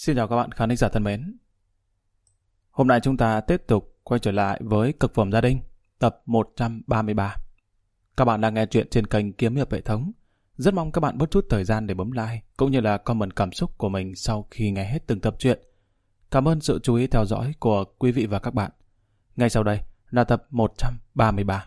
Xin chào các bạn khán giả thân mến. Hôm nay chúng ta tiếp tục quay trở lại với Cực phẩm gia đình, tập 133. Các bạn đang nghe chuyện trên kênh Kiếm Hiệp Hệ Thống. Rất mong các bạn bớt chút thời gian để bấm like, cũng như là comment cảm xúc của mình sau khi nghe hết từng tập truyện. Cảm ơn sự chú ý theo dõi của quý vị và các bạn. Ngay sau đây là tập 133.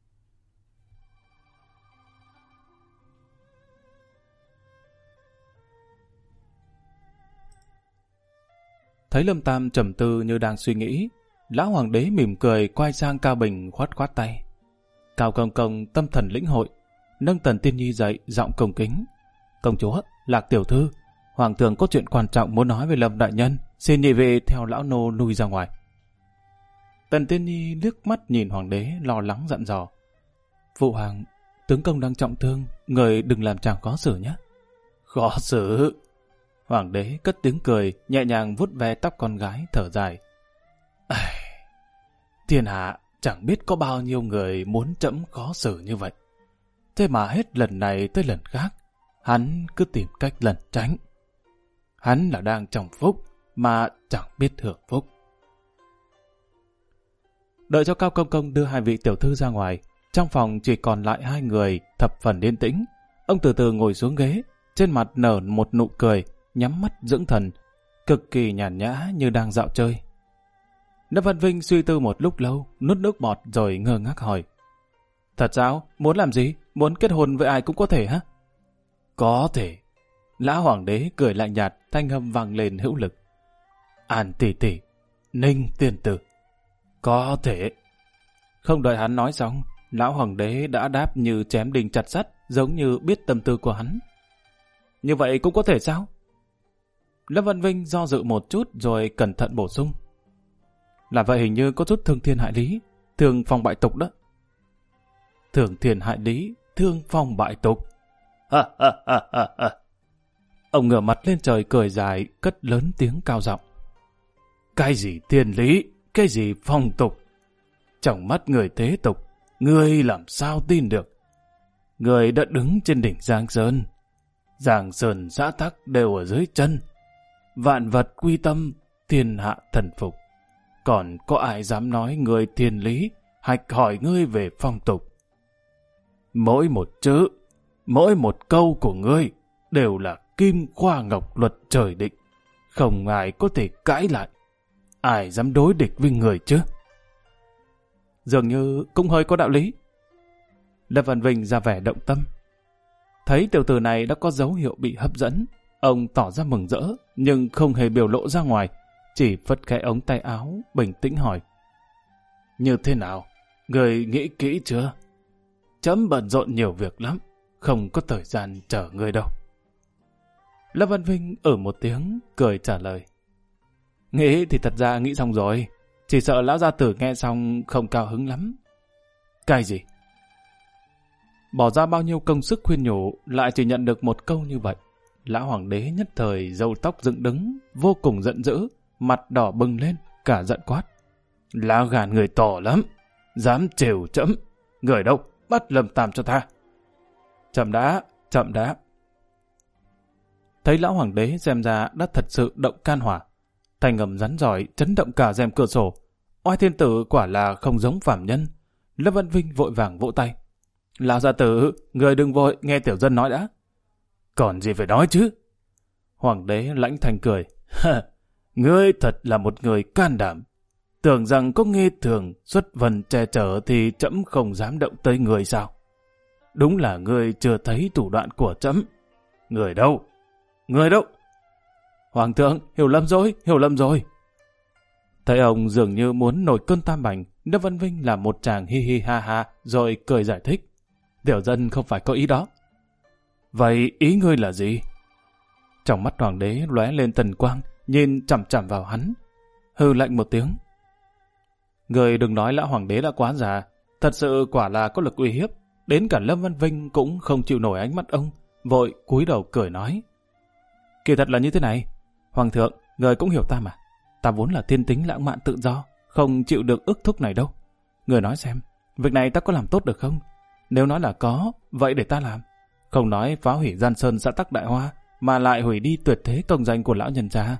Thấy Lâm Tam trầm tư như đang suy nghĩ, lão hoàng đế mỉm cười quay sang Cao Bình khoát khoát tay. Cao Công Công tâm thần lĩnh hội, nâng Tần Tiên Nhi dậy, giọng cung kính. Công chúa, Lạc tiểu thư, hoàng thượng có chuyện quan trọng muốn nói với Lâm đại nhân, xin nhị vị theo lão nô lui ra ngoài. Tần Tiên Nhi liếc mắt nhìn hoàng đế, lo lắng dặn dò. Phụ hoàng, tướng công đang trọng thương, người đừng làm chàng khó xử nhé. Khó xử? Hoàng đế cất tiếng cười, nhẹ nhàng vuốt ve tóc con gái, thở dài. Thiên hạ chẳng biết có bao nhiêu người muốn trẫm khó xử như vậy. Thế mà hết lần này tới lần khác, hắn cứ tìm cách lẩn tránh. Hắn là đang trong phúc, mà chẳng biết hưởng phúc. Đợi cho Cao Công Công đưa hai vị tiểu thư ra ngoài, trong phòng chỉ còn lại hai người, thập phần yên tĩnh. Ông từ từ ngồi xuống ghế, trên mặt nở một nụ cười, nhắm mắt dưỡng thần, cực kỳ nhàn nhã như đang dạo chơi. Lâm Văn Vinh suy tư một lúc lâu, nuốt nước bọt rồi ngơ ngác hỏi. Thật sao? Muốn làm gì? Muốn kết hôn với ai cũng có thể hả? Có thể. Lão hoàng đế cười lạnh nhạt, thanh âm vang lên hữu lực. An tỷ tỷ, Ninh tiên tử. Có thể. Không đợi hắn nói xong, lão hoàng đế đã đáp như chém đinh chặt sắt, giống như biết tâm tư của hắn. Như vậy cũng có thể sao? Lâm Văn Vinh do dự một chút rồi cẩn thận bổ sung. Là vậy hình như có chút thương thiên hại lý, thương phong bại tục đó. Thương thiên hại lý, thương phong bại tục. Ông ngửa mặt lên trời cười dài, cất lớn tiếng cao giọng. Cái gì thiên lý, cái gì phong tục? Trong mắt người thế tục, người làm sao tin được? Người đã đứng trên đỉnh Giang Sơn. Giang Sơn xã tắc đều ở dưới chân. Vạn vật quy tâm, thiên hạ thần phục. Còn có ai dám nói người thiên lý, hạch hỏi ngươi về phong tục? Mỗi một chữ, mỗi một câu của ngươi đều là kim khoa ngọc luật trời định. Không ai có thể cãi lại. Ai dám đối địch với người chứ? Dường như cũng hơi có đạo lý. Lâm Văn Vinh ra vẻ động tâm. Thấy tiểu tử này đã có dấu hiệu bị hấp dẫn, ông tỏ ra mừng rỡ, nhưng không hề biểu lộ ra ngoài, chỉ phất khẽ ống tay áo, bình tĩnh hỏi. Như thế nào? Người nghĩ kỹ chưa? Trẫm bận rộn nhiều việc lắm, không có thời gian chờ người đâu. Lâm Văn Vinh một tiếng, cười trả lời. Nghĩ thì thật ra nghĩ xong rồi, chỉ sợ lão gia tử nghe xong không cao hứng lắm. Cái gì? Bỏ ra bao nhiêu công sức khuyên nhủ, lại chỉ nhận được một câu như vậy. Lão hoàng đế nhất thời râu tóc dựng đứng, vô cùng giận dữ, mặt đỏ bừng lên, cả giận quát. Lá gan người to lắm, dám trêu trẫm. Người đâu, bắt Lâm Tam cho ta. Chậm đã, chậm đã. Thấy lão hoàng đế xem ra đã thật sự động can hỏa. Thanh âm rắn giỏi chấn động cả rèm cửa sổ. Oai thiên tử quả là không giống phàm nhân. Lâm Văn Vinh vội vàng vỗ tay. Lão gia tử, người đừng vội, nghe tiểu dân nói đã. Còn gì phải nói chứ? Hoàng đế lãnh thanh cười. Ngươi thật là một người can đảm. Tưởng rằng có nghe thường xuất vần che chở thì trẫm không dám động tới người sao? Đúng là ngươi chưa thấy thủ đoạn của trẫm. Người đâu? Người đâu? Hoàng thượng, hiểu lầm rồi. Thấy ông dường như muốn nổi cơn tam bành, Lâm Văn Vinh làm một tràng hi hi ha ha rồi cười giải thích. Tiểu dân không phải có ý đó. Vậy ý ngươi là gì? Trong mắt hoàng đế lóe lên tần quang, nhìn chằm chằm vào hắn, hừ lạnh một tiếng. Người đừng nói lão hoàng đế đã quá già, thật sự quả là có lực uy hiếp, đến cả Lâm Văn Vinh cũng không chịu nổi ánh mắt ông, vội cúi đầu cười nói. Kỳ thật là như thế này, hoàng thượng, người cũng hiểu ta mà, ta vốn là thiên tính lãng mạn tự do, không chịu được ước thúc này đâu. Người nói xem, việc này ta có làm tốt được không? Nếu nói là có, vậy để ta làm. Không nói phá hủy Giang Sơn xã tắc Đại Hoa, mà lại hủy đi tuyệt thế công danh của lão nhân gia.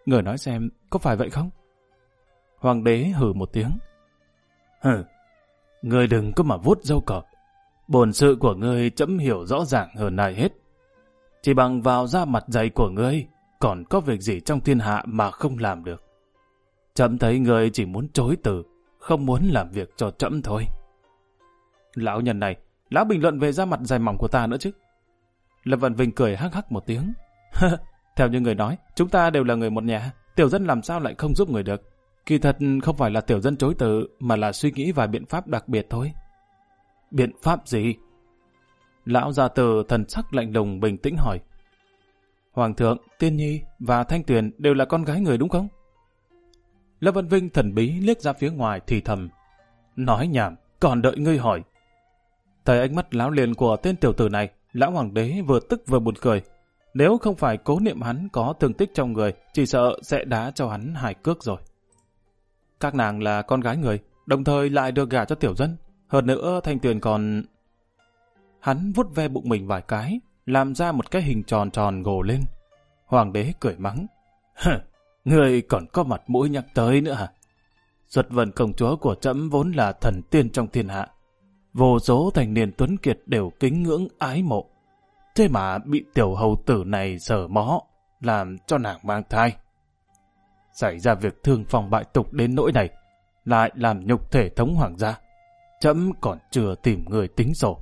người nói xem có phải vậy không? Hoàng đế hừ một tiếng. Hừ, người đừng có mà vuốt râu cọp. Bổn sự của ngươi trẫm hiểu rõ ràng hơn ai hết. Chỉ bằng vào da mặt dày của ngươi, còn có việc gì trong thiên hạ mà không làm được. Trẫm thấy ngươi chỉ muốn chối từ, không muốn làm việc cho trẫm thôi. Lão nhân này, lão bình luận về da mặt dày mỏng của ta nữa chứ. Lâm Văn Vinh cười hắc hắc một tiếng. Theo như người nói, chúng ta đều là người một nhà, tiểu dân làm sao lại không giúp người được. Kỳ thật không phải là tiểu dân chối từ, mà là suy nghĩ vài biện pháp đặc biệt thôi. Biện pháp gì? Lão gia tử thần sắc lạnh lùng bình tĩnh hỏi. Hoàng thượng, Tiên Nhi và Thanh Tuyền đều là con gái người đúng không? Lâm Văn Vinh thần bí liếc ra phía ngoài thì thầm. Nói nhảm, còn đợi ngươi hỏi. Thấy ánh mắt láo liền của tên tiểu tử này, lão hoàng đế vừa tức vừa buồn cười. Nếu không phải cố niệm hắn có thương tích trong người, chỉ sợ sẽ đá cho hắn 2 cước rồi. Các nàng là con gái người, đồng thời lại được gả cho tiểu dân. Hơn nữa Thanh Tuyền còn... Hắn vuốt ve bụng mình vài cái, làm ra một cái hình tròn tròn gồ lên. Hoàng đế cười mắng. Người còn có mặt mũi nhắc tới nữa hả? Duật Vân công chúa của trẫm vốn là thần tiên trong thiên hạ. Vô số thành niên tuấn kiệt đều kính ngưỡng ái mộ. Thế mà bị tiểu hầu tử này sờ mó, làm cho nàng mang thai. Xảy ra việc thương phong bại tục đến nỗi này, lại làm nhục thể thống hoàng gia. Trẫm còn chưa tìm người tính sổ.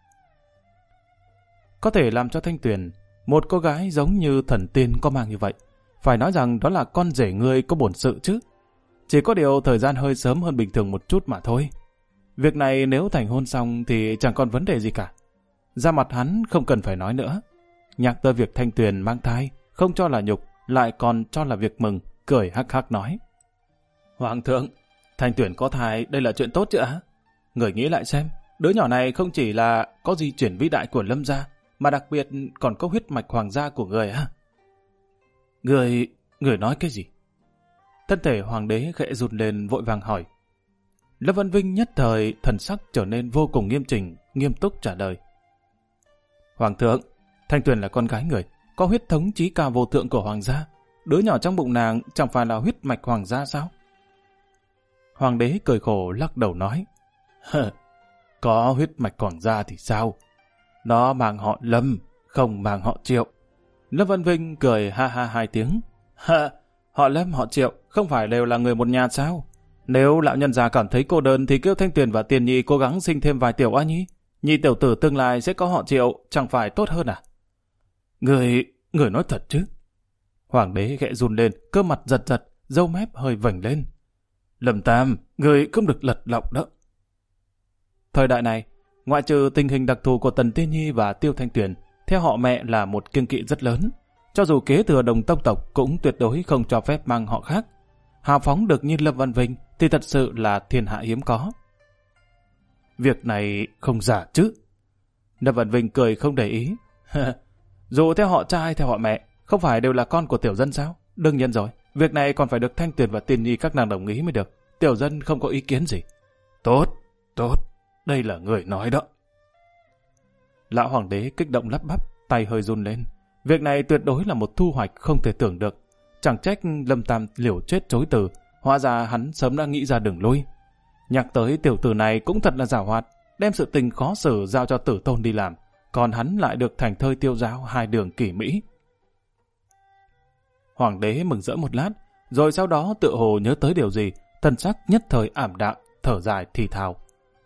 Có thể làm cho Thanh Tuyền, một cô gái giống như thần tiên có mang như vậy, phải nói rằng đó là con rể ngươi có bổn sự chứ. Chỉ có điều thời gian hơi sớm hơn bình thường một chút mà thôi. Việc này nếu thành hôn xong thì chẳng còn vấn đề gì cả. Ra mặt hắn không cần phải nói nữa. Nhắc tới việc Thanh Tuyền mang thai, không cho là nhục, lại còn cho là việc mừng, cười hắc hắc nói. Hoàng thượng, Thanh Tuyền có thai, đây là chuyện tốt chứ ạ? Người nghĩ lại xem, đứa nhỏ này không chỉ là có di chuyển vĩ đại của Lâm gia, mà đặc biệt còn có huyết mạch hoàng gia của người á. Người nói cái gì? Thân thể hoàng đế khẽ run lên vội vàng hỏi. Lâm Văn Vinh nhất thời thần sắc trở nên vô cùng nghiêm chỉnh, nghiêm túc trả lời. Hoàng thượng, Thanh Tuyền là con gái người, có huyết thống chí cao vô thượng của hoàng gia. Đứa nhỏ trong bụng nàng chẳng phải là huyết mạch hoàng gia sao? Hoàng đế cười khổ lắc đầu nói. Có huyết mạch hoàng gia thì sao? Nó mang họ Lâm, không mang họ Triệu. Lâm Văn Vinh cười ha ha 2 tiếng. Họ Lâm họ Triệu không phải đều là người một nhà sao? Nếu lão nhân già cảm thấy cô đơn thì kêu Thanh Tuyền và Tiền Nhi cố gắng sinh thêm vài tiểu oa nhi. Nhi tiểu tử tương lai sẽ có họ Triệu, chẳng phải tốt hơn à? Người nói thật chứ? Hoàng đế khẽ run lên, cơ mặt giật giật, râu mép hơi vểnh lên. Lâm Tam, người không được lật lọng đó. Thời đại này, ngoại trừ tình hình đặc thù của Tần Tiên Nhi và Tiêu Thanh Tuyền, theo họ mẹ là một kiêng kỵ rất lớn. Cho dù kế thừa đồng tông tộc cũng tuyệt đối không cho phép mang họ khác. Hào phóng được như Lâm Văn Vinh thì thật sự là thiên hạ hiếm có. Việc này không giả chứ? Lâm Văn Vinh cười không để ý. Dù theo họ cha hay theo họ mẹ, không phải đều là con của tiểu dân sao? Đương nhiên rồi, việc này còn phải được Thanh Tuyền và Tiên Nhi các nàng đồng ý mới được. Tiểu dân không có ý kiến gì. Tốt, đây là người nói đó. Lão hoàng đế kích động lắp bắp, tay hơi run lên. Việc này tuyệt đối là một thu hoạch không thể tưởng được. Chẳng trách Lâm Tam liều chết chối từ, hóa ra hắn sớm đã nghĩ ra đường lui. Nhắc tới tiểu tử này cũng thật là giảo hoạt, đem sự tình khó xử giao cho tử tôn đi làm, còn hắn lại được thành thơi tiêu dao 2 đường kỳ mỹ. Hoàng đế mừng rỡ một lát, rồi sau đó tựa hồ nhớ tới điều gì, thần sắc nhất thời ảm đạm, thở dài thì thào.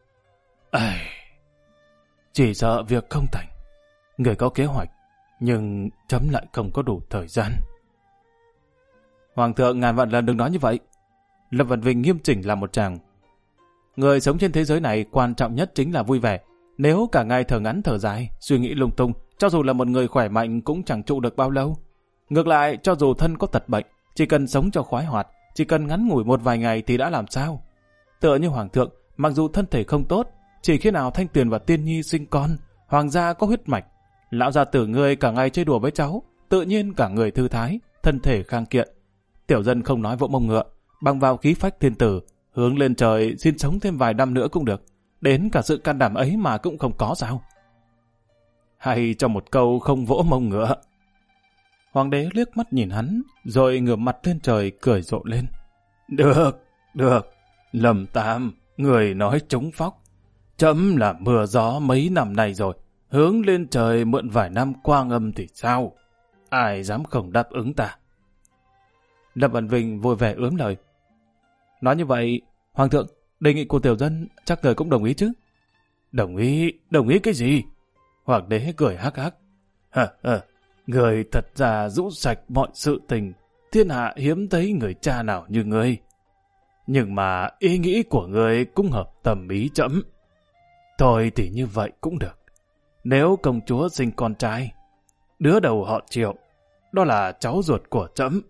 Chỉ sợ việc không thành. Người có kế hoạch, nhưng chấm lại không có đủ thời gian. Hoàng thượng ngàn vạn lần đừng nói như vậy. Lâm Văn Vinh nghiêm chỉnh làm một chàng. Người sống trên thế giới này quan trọng nhất chính là vui vẻ. Nếu cả ngày thở ngắn thở dài, suy nghĩ lung tung, cho dù là một người khỏe mạnh cũng chẳng trụ được bao lâu. Ngược lại, cho dù thân có tật bệnh, chỉ cần sống cho khoái hoạt, chỉ cần ngắn ngủi một vài ngày thì đã làm sao. Tựa như Hoàng thượng, mặc dù thân thể không tốt, chỉ khi nào Thanh Tuyền và Tiên Nhi sinh con, hoàng gia có huyết mạch, lão gia tử ngươi cả ngày chơi đùa với cháu, tự nhiên cả người thư thái, thân thể khang kiện. Tiểu dân không nói vỗ mông ngựa, bằng vào khí phách thiên tử, hướng lên trời xin sống thêm vài năm nữa cũng được. Đến cả sự can đảm ấy mà cũng không có sao? Hay cho một câu không vỗ mông ngựa. Hoàng đế liếc mắt nhìn hắn, rồi ngửa mặt lên trời cười rộ lên. Được, Lâm Tam, người nói trúng phóc. Trẫm là mưa gió mấy năm nay rồi, hướng lên trời mượn vài năm quang âm thì sao? Ai dám không đáp ứng ta? Lâm Vân Vinh vui vẻ ướm lời. Nói như vậy, Hoàng thượng, đề nghị của tiểu dân chắc người cũng đồng ý chứ? Đồng ý cái gì? Hoàng đế cười hắc hắc. Người thật ra rũ sạch mọi sự tình, thiên hạ hiếm thấy người cha nào như ngươi. Nhưng mà ý nghĩ của ngươi cũng hợp tầm ý trẫm. Thôi thì như vậy cũng được. Nếu công chúa sinh con trai, đứa đầu họ Triệu, đó là cháu ruột của trẫm.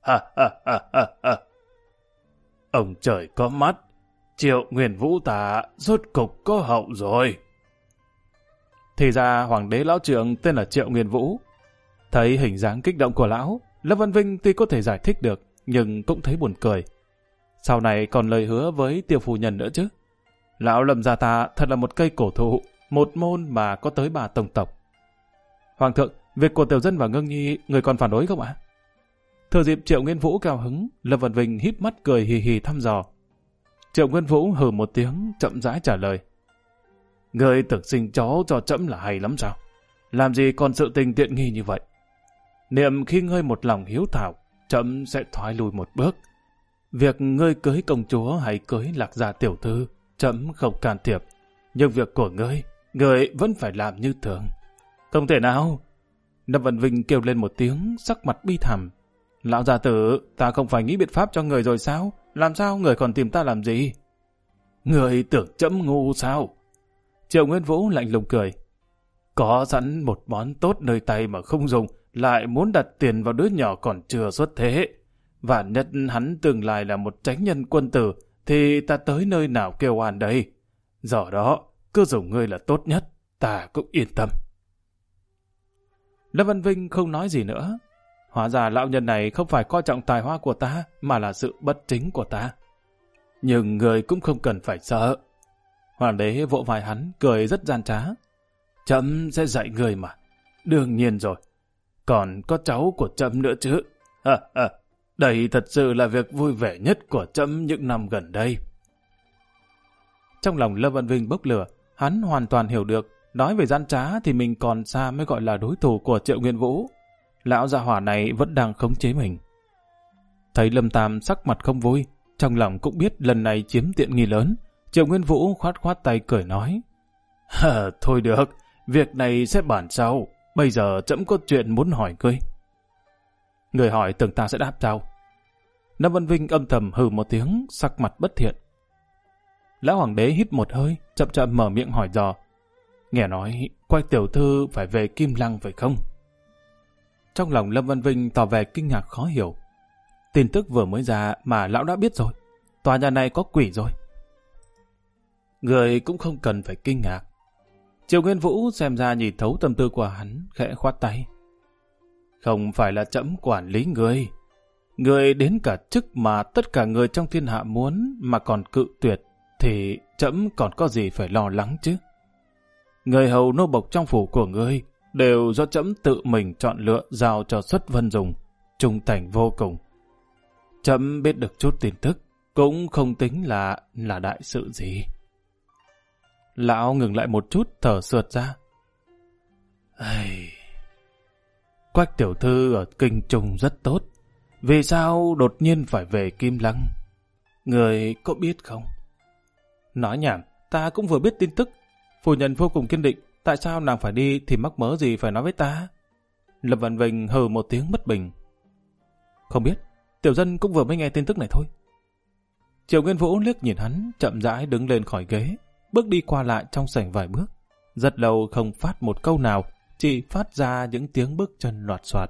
Ông trời có mắt, Triệu Nguyên Vũ ta rốt cục có hậu rồi. Thì ra hoàng đế lão trượng tên là Triệu Nguyên Vũ. Thấy hình dáng kích động của lão, Lâm Văn Vinh tuy có thể giải thích được, nhưng cũng thấy buồn cười. Sau này còn lời hứa với Tiêu phu nhân nữa chứ. Lão Lâm gia ta thật là một cây cổ thụ, một môn mà có tới 3 tông tộc. Hoàng thượng, việc của tiểu dân và Ngưng Nhi, người còn phản đối không ạ? Thừa dịp Triệu Nguyên Vũ cao hứng, Lâm Văn Vinh híp mắt cười hì hì thăm dò. Triệu Nguyên Vũ hừ một tiếng, chậm rãi trả lời. Người tưởng sinh chó cho trẫm là hay lắm sao? Làm gì còn sự tình tiện nghi như vậy? Niệm khi ngươi một lòng hiếu thảo, trẫm sẽ thoái lùi một bước. Việc ngươi cưới công chúa hay cưới Lạc gia tiểu thư, trẫm không can thiệp. Nhưng việc của ngươi vẫn phải làm như thường. Không thể nào. Lâm Văn Vinh kêu lên một tiếng, sắc mặt bi thảm. Lão gia tử, ta không phải nghĩ biện pháp cho người rồi sao? Làm sao người còn tìm ta làm gì? Người tưởng trẫm ngu sao? Triệu Nguyên Vũ lạnh lùng cười. Có sẵn một món tốt nơi tay mà không dùng, lại muốn đặt tiền vào đứa nhỏ còn chưa xuất thế. Vạn nhất hắn tương lai là một chánh nhân quân tử, thì ta tới nơi nào kêu oan đây? Do đó, cứ dùng ngươi là tốt nhất, ta cũng yên tâm. Lâm Văn Vinh không nói gì nữa. Hóa ra lão nhân này không phải coi trọng tài hoa của ta, mà là sự bất chính của ta. Nhưng người cũng không cần phải sợ. Hoàng đế vỗ vai hắn, cười rất gian trá. Trẫm sẽ dạy người mà. Đương nhiên rồi. Còn có cháu của trẫm nữa chứ. Đây thật sự là việc vui vẻ nhất của trẫm những năm gần đây. Trong lòng Lâm Văn Vinh bốc lửa, hắn hoàn toàn hiểu được. Nói về gian trá thì mình còn xa mới gọi là đối thủ của Triệu Nguyên Vũ. Lão gia hỏa này vẫn đang khống chế mình. Thấy Lâm Tam sắc mặt không vui, trong lòng cũng biết lần này chiếm tiện nghi lớn. Triệu Nguyên Vũ khoát khoát tay cười nói. Thôi được, việc này sẽ bàn sau. Bây giờ trẫm có chuyện muốn hỏi ngươi. Người hỏi tưởng ta sẽ đáp sao? Lâm Văn Vinh âm thầm hừ một tiếng, sắc mặt bất thiện. Lão hoàng đế hít một hơi, chậm chậm mở miệng hỏi dò. Nghe nói, Quách tiểu thư phải về Kim Lăng phải không? Trong lòng Lâm Văn Vinh tỏ vẻ kinh ngạc khó hiểu. Tin tức vừa mới ra mà lão đã biết rồi. Tòa nhà này có quỷ rồi. Người cũng không cần phải kinh ngạc. Triệu Nguyên Vũ xem ra nhìn thấu tâm tư của hắn, khẽ khoát tay. Không phải là trẫm quản lý người. Người đến cả chức mà tất cả người trong thiên hạ muốn mà còn cự tuyệt, thì trẫm còn có gì phải lo lắng chứ. Người hầu nô bộc trong phủ của ngươi đều do trẫm tự mình chọn lựa giao cho Xuất Vân dùng, trung thành vô cùng. Trẫm biết được chút tin tức, cũng không tính là đại sự gì. Lão ngừng lại một chút, thở sượt ra. Quách tiểu thư ở Kinh Trung rất tốt. Vì sao đột nhiên phải về Kim Lăng? Người có biết không? Nói nhảm, ta cũng vừa biết tin tức. Phu nhân vô cùng kiên định, tại sao nàng phải đi thì mắc mớ gì phải nói với ta? Lâm Văn Vinh hừ một tiếng bất bình. Không biết, tiểu dân cũng vừa mới nghe tin tức này thôi. Triệu Nguyên Vũ liếc nhìn hắn, chậm rãi đứng lên khỏi ghế, bước đi qua lại trong sảnh vài bước. Rất lâu không phát một câu nào, chỉ phát ra những tiếng bước chân loạt soạt.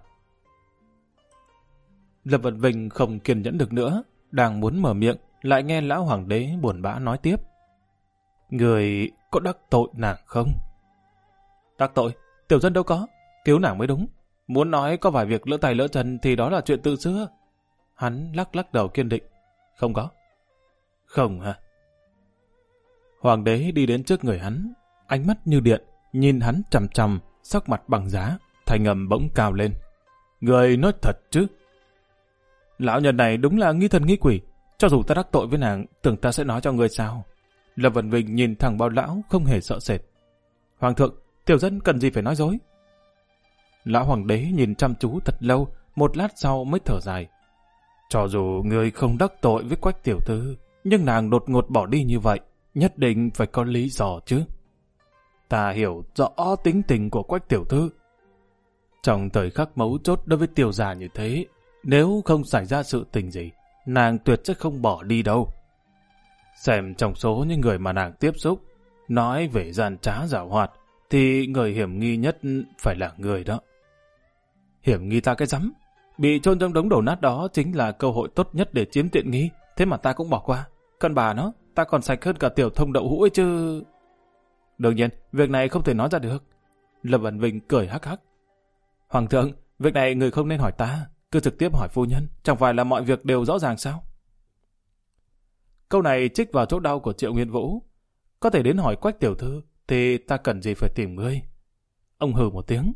Lâm Văn Vinh không kiên nhẫn được nữa, đang muốn mở miệng, lại nghe lão hoàng đế buồn bã nói tiếp. Người có đắc tội nàng không? Đắc tội? Tiểu dân đâu có, cứu nàng mới đúng. Muốn nói có vài việc lỡ tay lỡ chân thì đó là chuyện từ xưa. Hắn lắc lắc đầu kiên định. Không có. Không hả? Hoàng đế đi đến trước người hắn, ánh mắt như điện, nhìn hắn chằm chằm, sắc mặt bằng giá, thành âm bỗng cao lên. Người nói thật chứ? Lão nhân này đúng là nghi thần nghi quỷ. Cho dù ta đắc tội với nàng, tưởng ta sẽ nói cho người sao? Lâm Vân Vinh nhìn thẳng vào lão không hề sợ sệt. Hoàng thượng, tiểu dân cần gì phải nói dối? Lão hoàng đế nhìn chăm chú thật lâu, một lát sau mới thở dài. Cho dù người không đắc tội với Quách tiểu thư, nhưng nàng đột ngột bỏ đi như vậy, nhất định phải có lý do chứ. Ta hiểu rõ tính tình của Quách tiểu thư. Trong thời khắc mấu chốt đối với tiểu gia như thế, nếu không xảy ra sự tình gì, nàng tuyệt sẽ không bỏ đi đâu. Xem trong số những người mà nàng tiếp xúc, nói về gian trá giảo hoạt, thì người hiểm nghi nhất phải là người đó. Hiểm nghi ta cái rắm, bị chôn trong đống đổ nát đó chính là cơ hội tốt nhất để chiếm tiện nghi, thế mà ta cũng bỏ qua. Con bà nó, ta còn sạch hơn cả tiểu thông đậu hũ ấy chứ. Đương nhiên, việc này không thể nói ra được. Lâm Vân Vinh cười hắc hắc. Hoàng thượng, việc này người không nên hỏi ta, cứ trực tiếp hỏi phu nhân, chẳng phải là mọi việc đều rõ ràng sao? Câu này trích vào chỗ đau của Triệu Nguyên Vũ. Có thể đến hỏi Quách tiểu thư, thì ta cần gì phải tìm ngươi? Ông hừ một tiếng.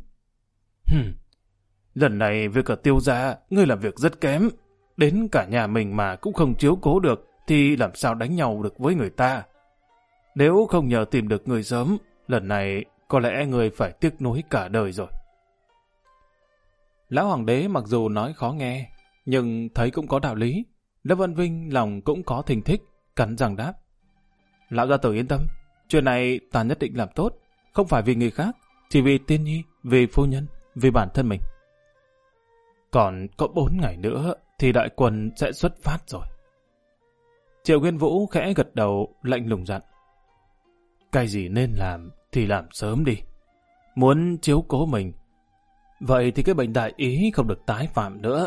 Lần này việc ở Tiêu gia, ngươi làm việc rất kém. Đến cả nhà mình mà cũng không chiếu cố được, thì làm sao đánh nhau được với người ta? Nếu không nhờ tìm được người sớm, lần này có lẽ người phải tiếc nuối cả đời rồi. Lão hoàng đế mặc dù nói khó nghe, nhưng thấy cũng có đạo lý. Lâm Vân Vinh lòng cũng có thình thích, cắn răng đáp. Lão gia tử yên tâm, chuyện này ta nhất định làm tốt, không phải vì người khác, chỉ vì Tiên Nhi, vì phu nhân, vì bản thân mình. Còn có 4 ngày nữa thì đại quân sẽ xuất phát rồi. Triệu Nguyên Vũ khẽ gật đầu, lạnh lùng dặn. Cái gì nên làm thì làm sớm đi. Muốn chiếu cố mình, vậy thì cái bệnh đại ý không được tái phạm nữa.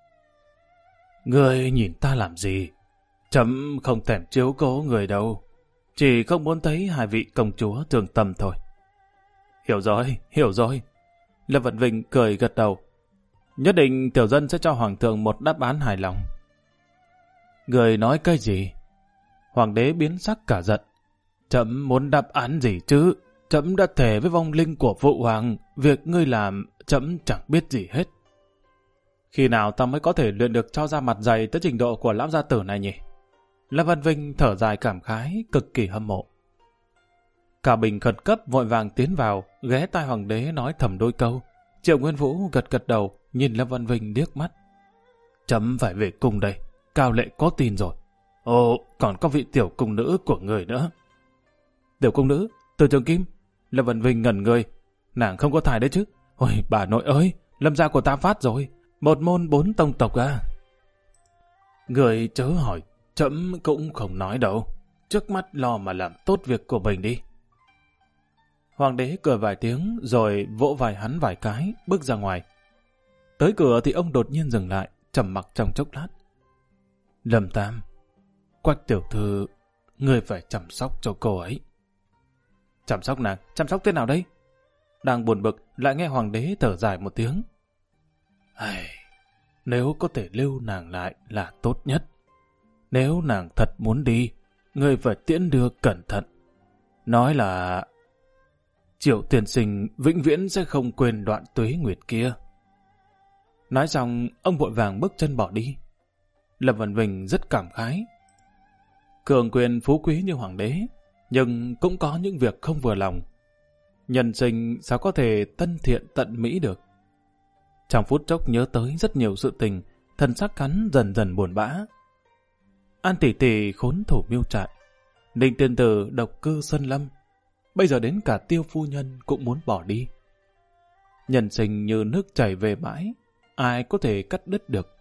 Người nhìn ta làm gì? Chấm không thèm chiếu cố người đâu. Chỉ không muốn thấy hai vị công chúa thương tâm thôi. Hiểu rồi. Lâm Vận Vinh cười gật đầu. Nhất định tiểu dân sẽ cho hoàng thượng một đáp án hài lòng. Người nói cái gì? Hoàng đế biến sắc cả giận. Chấm muốn đáp án gì chứ? Chấm đã thề với vong linh của phụ hoàng, việc ngươi làm chấm chẳng biết gì hết. Khi nào ta mới có thể luyện được cho ra mặt dày tới trình độ của lão gia tử này nhỉ? Lâm Văn Vinh thở dài cảm khái, cực kỳ hâm mộ. Cả Bình khẩn cấp vội vàng tiến vào, ghé tai hoàng đế nói thầm đôi câu. Triệu Nguyên Vũ gật gật đầu, nhìn Lâm Văn Vinh liếc mắt. Chấm phải về cung đây, Cao Lệ có tin rồi. Ồ, còn có vị tiểu cung nữ của người nữa. Tiểu cung nữ? Từ Trường Kim? Lâm Văn Vinh ngẩn người. Nàng không có thai đấy chứ? Ôi bà nội ơi, Lâm gia của ta phát rồi. 1 môn 4 tông tộc à? Người chớ hỏi, chấm cũng không nói đâu. Trước mắt lo mà làm tốt việc của mình đi. Hoàng đế cười vài tiếng rồi vỗ vai hắn vài cái, bước ra ngoài. Tới cửa thì ông đột nhiên dừng lại, trầm mặc trong chốc lát. Lâm Tam, Quách tiểu thư, ngươi phải chăm sóc cho cô ấy. Chăm sóc nàng, chăm sóc thế nào đây? Đang buồn bực, lại nghe hoàng đế thở dài một tiếng. Nếu có thể lưu nàng lại là tốt nhất. Nếu nàng thật muốn đi, ngươi phải tiễn đưa cẩn thận. Nói là Triệu tiên sinh vĩnh viễn sẽ không quên đoạn tuế nguyệt kia. Nói xong, ông vội vàng bước chân bỏ đi. Lâm Văn Vinh rất cảm khái. Cường quyền phú quý như hoàng đế, nhưng cũng có những việc không vừa lòng. Nhân sinh sao có thể tân thiện tận mỹ được. Trong phút chốc nhớ tới rất nhiều sự tình, thần sắc hắn dần dần buồn bã. An tỷ tỷ khốn thủ mưu trại, Ninh tiên tử độc cư Sơn Lâm, bây giờ đến cả Tiêu phu nhân cũng muốn bỏ đi. Nhân sinh như nước chảy về mãi, ai có thể cắt đứt được.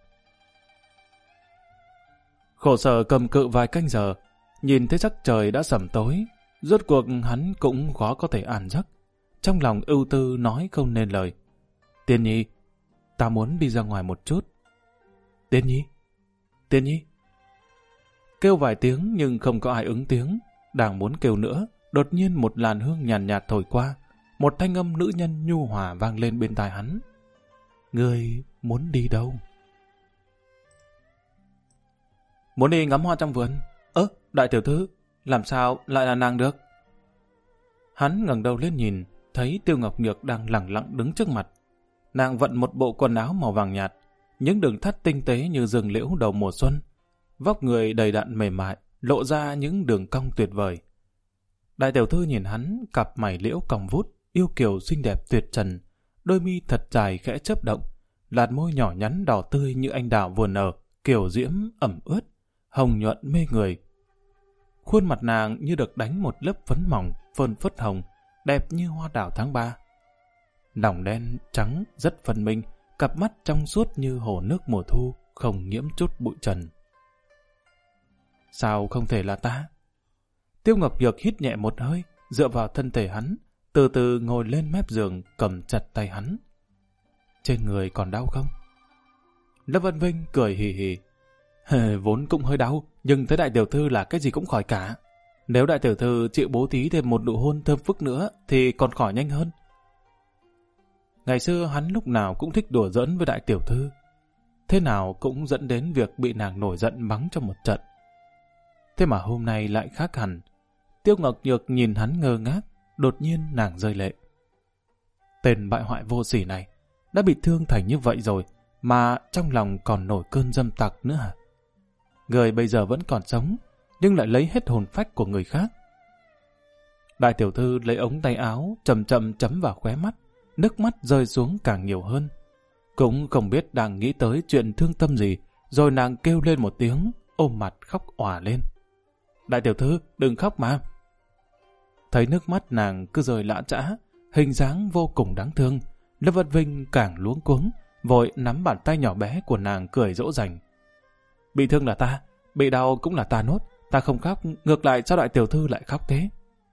Khổ sở cầm cự vài canh giờ, nhìn thấy sắc trời đã sẩm tối, rốt cuộc hắn cũng khó có thể an giấc. Trong lòng ưu tư nói không nên lời. Tiên Nhi, ta muốn đi ra ngoài một chút. Tiên Nhi, Tiên Nhi. Kêu vài tiếng nhưng không có ai ứng tiếng. Đang muốn kêu nữa, đột nhiên một làn hương nhàn nhạt thổi qua. Một thanh âm nữ nhân nhu hòa vang lên bên tai hắn. Ngươi muốn đi đâu? Muốn đi ngắm hoa trong vườn. Đại tiểu thư, làm sao lại là nàng được? Hắn ngẩng đầu lên nhìn, thấy Tiêu Ngọc Nhược đang lẳng lặng đứng trước mặt. Nàng vận một bộ quần áo màu vàng nhạt, những đường thắt tinh tế như rừng liễu đầu mùa xuân. Vóc người đầy đặn mềm mại, lộ ra những đường cong tuyệt vời. Đại tiểu thư nhìn hắn, cặp mày liễu cong vút, yêu kiều xinh đẹp tuyệt trần, đôi mi thật dài khẽ chớp động, lạt môi nhỏ nhắn đỏ tươi như anh đào vừa nở, kiều diễm ẩm ướt, hồng nhuận mê người. Khuôn mặt nàng như được đánh một lớp phấn mỏng, phơn phất hồng, đẹp như hoa đào tháng 3. Lòng đen trắng rất phân minh, cặp mắt trong suốt như hồ nước mùa thu, không nhiễm chút bụi trần. Sao không thể là ta? Tiêu Ngọc Nhược hít nhẹ một hơi, dựa vào thân thể hắn, từ từ ngồi lên mép giường, cầm chặt tay hắn. Trên người còn đau không? Lâm Vân Vinh cười hì hì. Vốn cũng hơi đau, nhưng thấy đại tiểu thư là cái gì cũng khỏi cả. Nếu đại tiểu thư chịu bố thí thêm một nụ hôn thơm phức nữa thì còn khỏi nhanh hơn. Ngày xưa hắn lúc nào cũng thích đùa giỡn với đại tiểu thư, thế nào cũng dẫn đến việc bị nàng nổi giận mắng trong một trận. Thế mà hôm nay lại khác hẳn. Tiêu Ngọc Nhược nhìn hắn ngơ ngác, đột nhiên nàng rơi lệ. Tên bại hoại vô sỉ này đã bị thương thành như vậy rồi mà trong lòng còn nổi cơn dâm tặc nữa hả? Người bây giờ vẫn còn sống nhưng lại lấy hết hồn phách của người khác. Đại tiểu thư lấy ống tay áo chậm chậm chấm vào khóe mắt, nước mắt rơi xuống càng nhiều hơn. Cũng không biết đang nghĩ tới chuyện thương tâm gì, rồi nàng kêu lên một tiếng, ôm mặt khóc òa lên. Đại tiểu thư, đừng khóc mà. Thấy nước mắt nàng cứ rơi lã chã, hình dáng vô cùng đáng thương, Lâm Vân Vinh càng luống cuống, vội nắm bàn tay nhỏ bé của nàng cười dỗ dành. Bị thương là ta, bị đau cũng là ta nốt, ta không khóc, ngược lại sao đại tiểu thư lại khóc thế?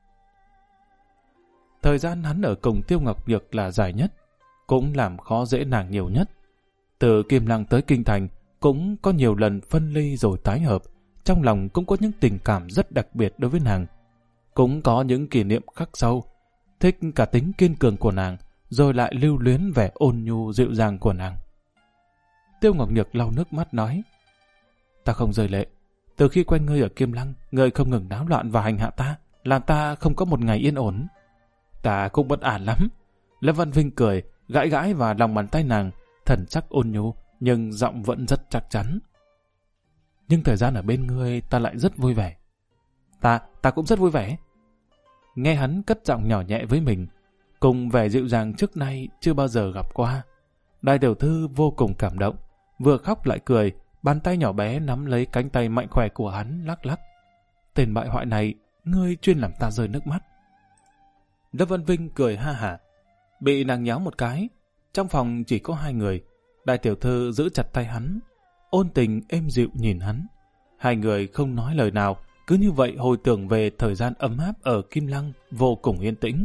Thời gian hắn ở cùng Tiêu Ngọc Nhược là dài nhất, cũng làm khó dễ nàng nhiều nhất. Từ Kim Lăng tới Kinh Thành cũng có nhiều lần phân ly rồi tái hợp, trong lòng cũng có những tình cảm rất đặc biệt đối với nàng. Cũng có những kỷ niệm khắc sâu, thích cả tính kiên cường của nàng, rồi lại lưu luyến vẻ ôn nhu dịu dàng của nàng. Tiêu Ngọc Nhược lau nước mắt nói, ta không rơi lệ. Từ khi quen ngươi ở Kim Lăng, ngươi không ngừng náo loạn và hành hạ ta, làm ta không có một ngày yên ổn. Ta cũng bất an lắm. Lâm Văn Vinh cười, gãi gãi vào lòng bàn tay nàng, thần sắc ôn nhu, nhưng giọng vẫn rất chắc chắn. Nhưng thời gian ở bên ngươi ta lại rất vui vẻ. Ta cũng rất vui vẻ. Nghe hắn cất giọng nhỏ nhẹ với mình, cùng vẻ dịu dàng trước nay chưa bao giờ gặp qua, đại tiểu thư vô cùng cảm động, vừa khóc lại cười, bàn tay nhỏ bé nắm lấy cánh tay mạnh khỏe của hắn lắc lắc. Tên bại hoại này, ngươi chuyên làm ta rơi nước mắt. Lâm Vân Vinh cười ha hả, bị nàng nháo một cái. Trong phòng chỉ có hai người, đại tiểu thư giữ chặt tay hắn, ôn tình êm dịu nhìn hắn. Hai người không nói lời nào, cứ như vậy hồi tưởng về thời gian ấm áp ở Kim Lăng vô cùng yên tĩnh.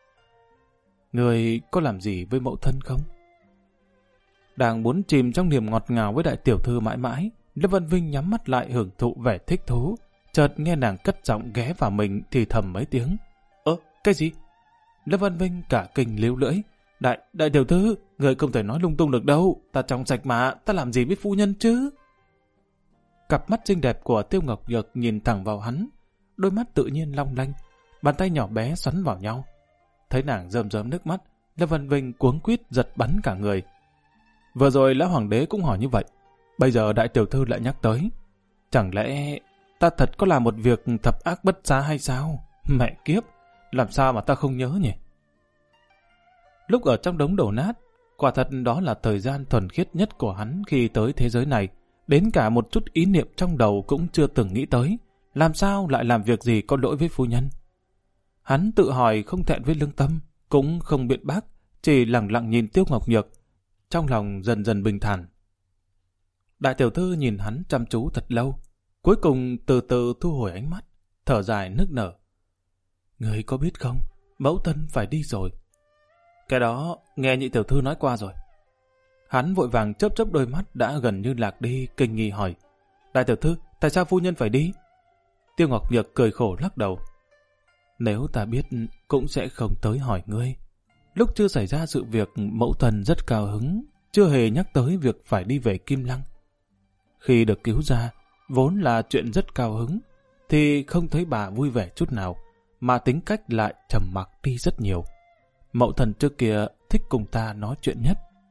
Người có làm gì với mẫu thân không? Đang muốn chìm trong niềm ngọt ngào với đại tiểu thư mãi mãi, Lâm Vân Vinh nhắm mắt lại hưởng thụ vẻ thích thú, chợt nghe nàng cất giọng ghé vào mình thì thầm mấy tiếng. Cái gì? Lâm Vân Vinh cả kinh líu lưỡi. Đại tiểu thư, người không thể nói lung tung được đâu, ta trong sạch mà, ta làm gì với phu nhân chứ? Cặp mắt xinh đẹp của Tiêu Ngọc Nhược nhìn thẳng vào hắn, đôi mắt tự nhiên long lanh, bàn tay nhỏ bé xoắn vào nhau. Thấy nàng rơm rớm nước mắt, Lâm Vân Vinh cuống quýt giật bắn cả người. Vừa rồi lão hoàng đế cũng hỏi như vậy, bây giờ đại tiểu thư lại nhắc tới. Chẳng lẽ ta thật có làm một việc thập ác bất xá hay sao? Mẹ kiếp, làm sao mà ta không nhớ nhỉ? Lúc ở trong đống đổ nát, quả thật đó là thời gian thuần khiết nhất của hắn khi tới thế giới này. Đến cả một chút ý niệm trong đầu cũng chưa từng nghĩ tới. Làm sao lại làm việc gì có lỗi với phu nhân? Hắn tự hỏi không thẹn với lương tâm, cũng không biện bác, chỉ lặng lặng nhìn Tiêu Ngọc Nhược, trong lòng dần dần bình thản. Đại tiểu thư nhìn hắn chăm chú thật lâu, cuối cùng từ từ thu hồi ánh mắt, thở dài nức nở. Người có biết không, mẫu thân phải đi rồi. Cái đó nghe nhị tiểu thư nói qua rồi. Hắn vội vàng chớp chớp đôi mắt đã gần như lạc đi, kinh nghi hỏi. Đại tiểu thư, tại sao phu nhân phải đi? Tiêu Ngọc Nhược cười khổ lắc đầu. Nếu ta biết cũng sẽ không tới hỏi ngươi. Lúc chưa xảy ra sự việc, mẫu thân rất cao hứng, chưa hề nhắc tới việc phải đi về Kim Lăng. Khi được cứu ra, vốn là chuyện rất cao hứng, thì không thấy bà vui vẻ chút nào, mà tính cách lại trầm mặc đi rất nhiều. Mẫu thân trước kia thích cùng ta nói chuyện nhất,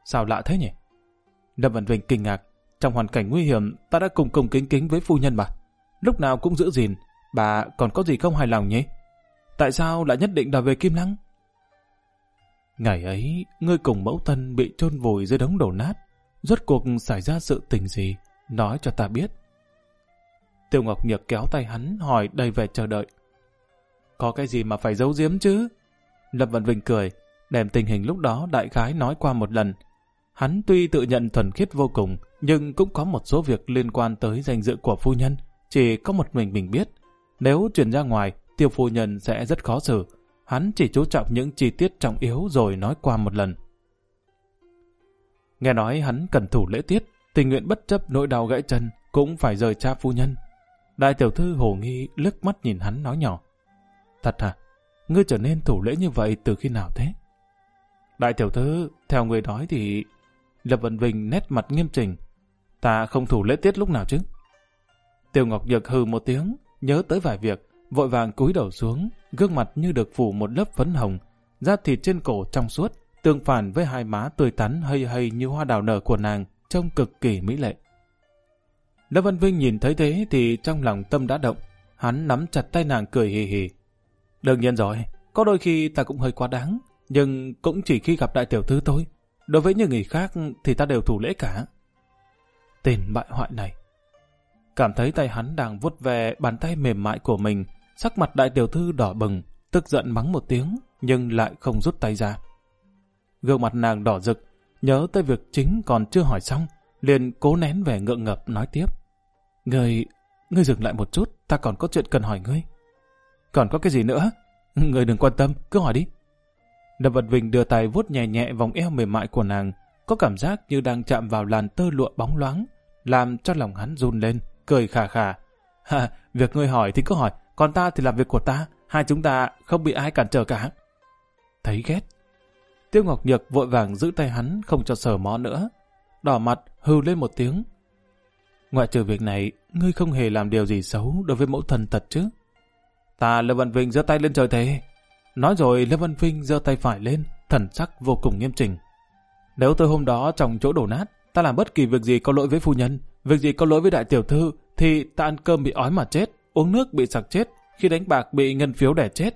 sao lạ thế nhỉ? Lâm Văn Vinh kinh ngạc. Trong hoàn cảnh nguy hiểm, ta đã cùng cùng kính kính với phu nhân mà. Lúc nào cũng giữ gìn, bà còn có gì không hài lòng nhỉ? Tại sao lại nhất định đòi về Kim Lăng? Ngày ấy, ngươi cùng mẫu thân bị chôn vùi dưới đống đổ nát. Rốt cuộc xảy ra sự tình gì? Nói cho ta biết. Tiêu Ngọc Nhược kéo tay hắn hỏi đầy vẻ chờ đợi. Có cái gì mà phải giấu giếm chứ? Lâm Văn Vinh cười, đem tình hình lúc đó đại khái nói qua một lần. Hắn tuy tự nhận thuần khiết vô cùng, nhưng cũng có một số việc liên quan tới danh dự của phu nhân, chỉ có một mình biết. Nếu truyền ra ngoài, Tiêu phu nhân sẽ rất khó xử. Hắn chỉ chú trọng những chi tiết trọng yếu rồi nói qua một lần. Nghe nói hắn cần thủ lễ tiết, tình nguyện bất chấp nỗi đau gãy chân cũng phải rời cha phu nhân. Đại tiểu thư hồ nghi liếc mắt nhìn hắn nói nhỏ. Thật hả? Ngươi trở nên thủ lễ như vậy từ khi nào thế? Đại tiểu thư, theo người nói thì... Lâm Văn Vinh nét mặt nghiêm chỉnh. Ta không thủ lễ tiết lúc nào chứ? Tiêu Ngọc Nhược hừ một tiếng, nhớ tới vài việc, vội vàng cúi đầu xuống, gương mặt như được phủ một lớp phấn hồng, da thịt trên cổ trong suốt, tương phản với hai má tươi tắn hay như hoa đào nở của nàng, trông cực kỳ mỹ lệ. Lâm Văn Vinh nhìn thấy thế thì trong lòng tâm đã động, hắn nắm chặt tay nàng cười hì hì. Đương nhiên rồi, có đôi khi ta cũng hơi quá đáng, nhưng cũng chỉ khi gặp đại tiểu thư thôi. Đối với những người khác thì ta đều thủ lễ cả. Tên bại hoại này. Cảm thấy tay hắn đang vuốt về bàn tay mềm mại của mình, sắc mặt đại tiểu thư đỏ bừng, tức giận mắng một tiếng, nhưng lại không rút tay ra. Gương mặt nàng đỏ rực, nhớ tới việc chính còn chưa hỏi xong, liền cố nén vẻ ngượng ngập nói tiếp. Ngươi dừng lại một chút, ta còn có chuyện cần hỏi ngươi. Còn có cái gì nữa? Ngươi đừng quan tâm, cứ hỏi đi. Lâm Văn Vinh đưa tay vuốt nhẹ nhẹ vòng eo mềm mại của nàng, có cảm giác như đang chạm vào làn tơ lụa bóng loáng, làm cho lòng hắn run lên, cười khà khà. Ha, việc ngươi hỏi thì cứ hỏi, còn ta thì làm việc của ta, hai chúng ta không bị ai cản trở cả. Thấy ghét. Tiêu Ngọc Nhược vội vàng giữ tay hắn không cho sờ mó nữa, đỏ mặt hừ lên một tiếng. Ngoại trừ việc này, ngươi không hề làm điều gì xấu đối với mẫu thân thật chứ? Ta Lâm Văn Vinh giơ tay lên trời thề. Nói rồi Lâm Văn Vinh giơ tay phải lên, thần sắc vô cùng nghiêm chỉnh. Nếu tôi hôm đó trong chỗ đổ nát, ta làm bất kỳ việc gì có lỗi với phu nhân, việc gì có lỗi với đại tiểu thư, thì ta ăn cơm bị ói mà chết, uống nước bị sặc chết, khi đánh bạc bị ngân phiếu đẻ chết.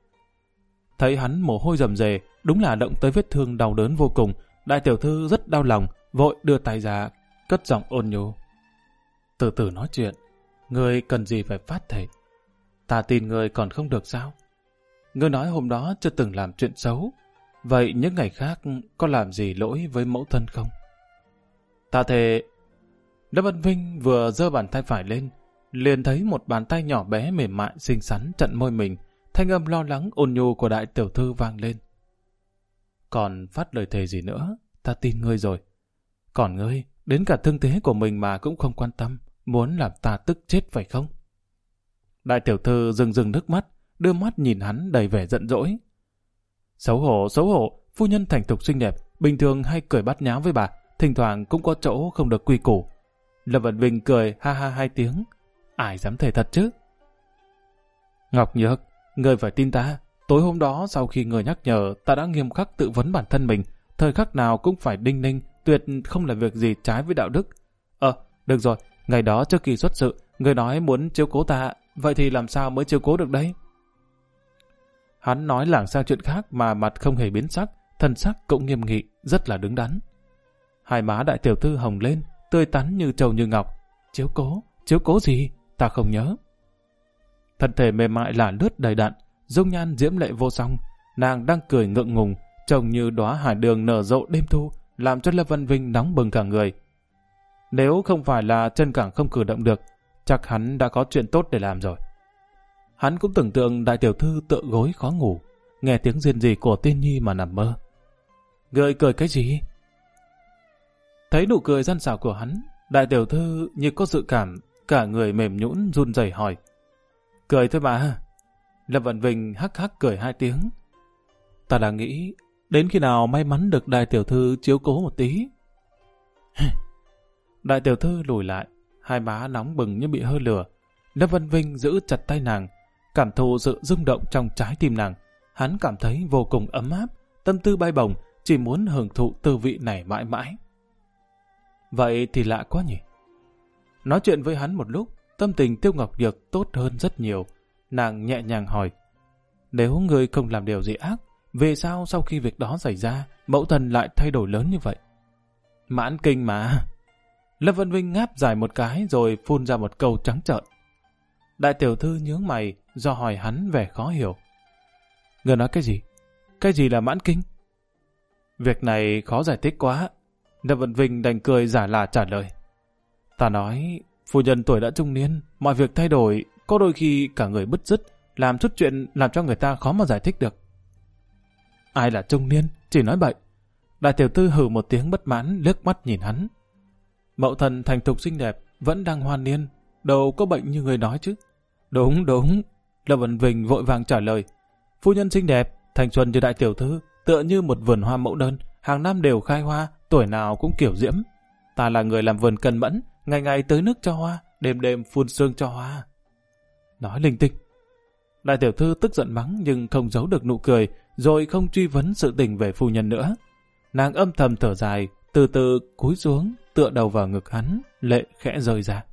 Thấy hắn mồ hôi rầm rề, đúng là động tới vết thương đau đớn vô cùng. Đại tiểu thư rất đau lòng, vội đưa tay ra, cất giọng ôn nhu. Từ từ nói chuyện, ngươi cần gì phải phát thể? Ta tin ngươi còn không được sao? Ngươi nói hôm đó chưa từng làm chuyện xấu, vậy những ngày khác có làm gì lỗi với mẫu thân không? Ta thề. Lâm Văn Vinh vừa giơ bàn tay phải lên, liền thấy một bàn tay nhỏ bé mềm mại xinh xắn chặn môi mình, thanh âm lo lắng ôn nhu của đại tiểu thư vang lên. Còn phát lời thề gì nữa, ta tin ngươi rồi. Còn ngươi, đến cả thương thế của mình mà cũng không quan tâm, muốn làm ta tức chết phải không? Đại tiểu thư rưng nước mắt, đưa mắt nhìn hắn đầy vẻ giận dỗi. Xấu hổ, phu nhân thành thục xinh đẹp, bình thường hay cười bát nháo với bà, thỉnh thoảng cũng có chỗ không được quy củ. Lâm Văn Vinh cười ha ha hai tiếng. Ai dám thề thật chứ? Ngọc Nhược, ngươi phải tin ta. Tối hôm đó sau khi người nhắc nhở, ta đã nghiêm khắc tự vấn bản thân mình, thời khắc nào cũng phải đinh ninh, tuyệt không làm việc gì trái với đạo đức. Được rồi, ngày đó trước khi xuất sự, người nói muốn chiếu cố ta, vậy thì làm sao mới chiếu cố được đấy? Hắn nói lảng sang chuyện khác mà mặt không hề biến sắc, thân sắc cũng nghiêm nghị, rất là đứng đắn. Hai má đại tiểu thư hồng lên, tươi tắn như trầu như ngọc. Chiếu cố gì? Ta không nhớ. Thân thể mềm mại là lướt đầy đặn, dung nhan diễm lệ vô song, nàng đang cười ngượng ngùng, trông như đóa hải đường nở rộ đêm thu, làm cho Lâm Văn Vinh nóng bừng cả người. Nếu không phải là chân cẳng không cử động được, chắc hắn đã có chuyện tốt để làm rồi. Hắn cũng tưởng tượng đại tiểu thư tựa gối khó ngủ, nghe tiếng rên rỉ của tiên nhi mà nằm mơ. Ngươi cười cái gì? Thấy nụ cười gian xảo của hắn, đại tiểu thư như có dự cảm, cả người mềm nhũn run rẩy hỏi. Cười thôi mà. Lâm Văn Vinh hắc hắc cười hai tiếng. Ta đang nghĩ, đến khi nào may mắn được đại tiểu thư chiếu cố một tí. Đại tiểu thư lùi lại, hai má nóng bừng như bị hơi lửa. Lâm Văn Vinh giữ chặt tay nàng, cảm thụ sự rung động trong trái tim nàng. Hắn cảm thấy vô cùng ấm áp, tâm tư bay bổng, chỉ muốn hưởng thụ tư vị này mãi mãi. Vậy thì lạ quá nhỉ. Nói chuyện với hắn một lúc, tâm tình Tiêu Ngọc Nhược tốt hơn rất nhiều. Nàng nhẹ nhàng hỏi, nếu ngươi không làm điều gì ác, về sao sau khi việc đó xảy ra, mẫu thân lại thay đổi lớn như vậy? Mãn kinh mà. Lâm Vân Vinh ngáp dài một cái rồi phun ra một câu trắng trợn. Đại tiểu thư nhướng mày do hỏi hắn vẻ khó hiểu. Ngươi nói cái gì? Cái gì là mãn kinh? Việc này khó giải thích quá. Lâm Vân Vinh đành cười giả lả trả lời. Ta nói, phu nhân tuổi đã trung niên, mọi việc thay đổi, có đôi khi cả người bứt rứt, làm chút chuyện làm cho người ta khó mà giải thích được. Ai là trung niên, chỉ nói bậy. Đại tiểu thư hừ một tiếng bất mãn, liếc mắt nhìn hắn. Mậu thần thành thục xinh đẹp, vẫn đang hoan niên, đâu có bệnh như người nói chứ. Đúng, đúng. Lâm Vân Vinh vội vàng trả lời. Phu nhân xinh đẹp, thanh xuân như đại tiểu thư, tựa như một vườn hoa mẫu đơn, hàng năm đều khai hoa, tuổi nào cũng kiểu diễm. Ta là người làm vườn cẩn mẫn, ngày ngày tưới nước cho hoa, đêm đêm phun sương cho hoa. Nói linh tinh. Đại tiểu thư tức giận mắng nhưng không giấu được nụ cười, rồi không truy vấn sự tình về phu nhân nữa. Nàng âm thầm thở dài, từ từ cúi xuống, tựa đầu vào ngực hắn, lệ khẽ rơi ra.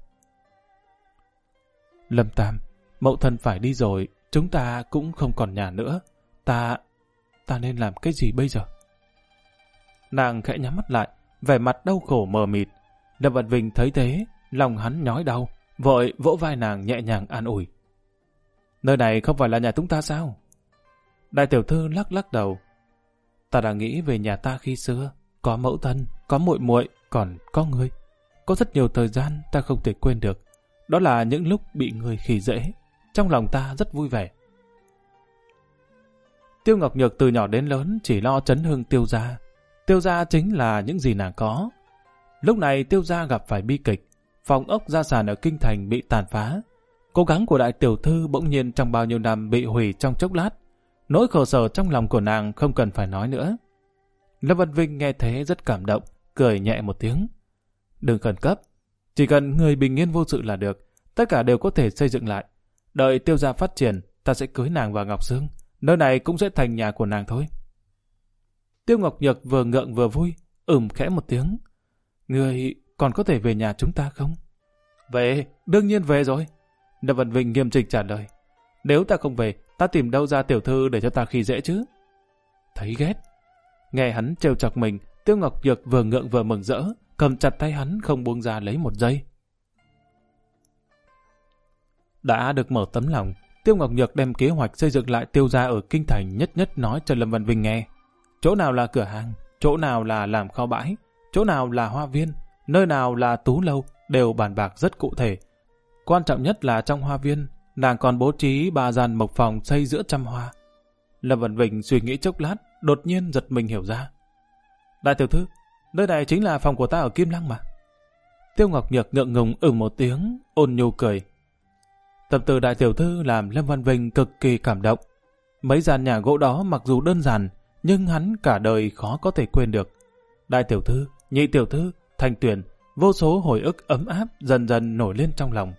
Lâm Tam, mậu thân phải đi rồi, chúng ta cũng không còn nhà nữa. Ta nên làm cái gì bây giờ? Nàng khẽ nhắm mắt lại, vẻ mặt đau khổ mờ mịt. Lâm Văn Vinh thấy thế, lòng hắn nhói đau, vội vỗ vai nàng nhẹ nhàng an ủi. Nơi này không phải là nhà chúng ta sao? Đại tiểu thư lắc lắc đầu. Ta đã nghĩ về nhà ta khi xưa, có mẫu thân, có muội muội, còn có ngươi. Có rất nhiều thời gian ta không thể quên được. Đó là những lúc bị ngươi khi dễ. Trong lòng ta rất vui vẻ. Tiêu Ngọc Nhược từ nhỏ đến lớn chỉ lo chấn hưng Tiêu gia. Tiêu gia chính là những gì nàng có. Lúc này Tiêu gia gặp phải bi kịch. Phòng ốc gia sản ở kinh thành bị tàn phá. Cố gắng của đại tiểu thư bỗng nhiên trong bao nhiêu năm bị hủy trong chốc lát. Nỗi khổ sở trong lòng của nàng không cần phải nói nữa. Lâm Văn Vinh nghe thế rất cảm động, cười nhẹ một tiếng. Đừng khẩn cấp, chỉ cần người bình yên vô sự là được, tất cả đều có thể xây dựng lại. Đợi Tiêu gia phát triển, ta sẽ cưới nàng vào Ngọc Sương, nơi này cũng sẽ thành nhà của nàng thôi. Tiêu Ngọc Nhược vừa ngượng vừa vui, khẽ một tiếng. Người còn có thể về nhà chúng ta không? Về, đương nhiên về rồi. Lâm Văn Vinh nghiêm trịch trả lời. Nếu ta không về, ta tìm đâu ra tiểu thư để cho ta khi dễ chứ? Thấy ghét. Nghe hắn trêu chọc mình, Tiêu Ngọc Nhược vừa ngượng vừa mừng rỡ, cầm chặt tay hắn không buông ra lấy một giây. Đã được mở tấm lòng, Tiêu Ngọc Nhược đem kế hoạch xây dựng lại Tiêu gia ở kinh thành nhất nhất nói cho Lâm Văn Vinh nghe. Chỗ nào là cửa hàng, chỗ nào là làm kho bãi, chỗ nào là hoa viên, nơi nào là tú lâu, đều bàn bạc rất cụ thể. Quan trọng nhất là trong hoa viên, nàng còn bố trí 3 gian mộc phòng xây giữa trăm hoa. Lâm Văn Vinh suy nghĩ chốc lát, đột nhiên giật mình hiểu ra. Đại tiểu thư, nơi này chính là phòng của ta ở Kim Lăng mà. Tiêu Ngọc Nhược ngượng ngùng một tiếng, ôn nhu cười. Tâm tư đại tiểu thư làm Lâm Văn Vinh cực kỳ cảm động. Mấy gian nhà gỗ đó mặc dù đơn giản, nhưng hắn cả đời khó có thể quên được. Đại tiểu thư, nhị tiểu thư, Thanh Tuyền, vô số hồi ức ấm áp dần dần nổi lên trong lòng.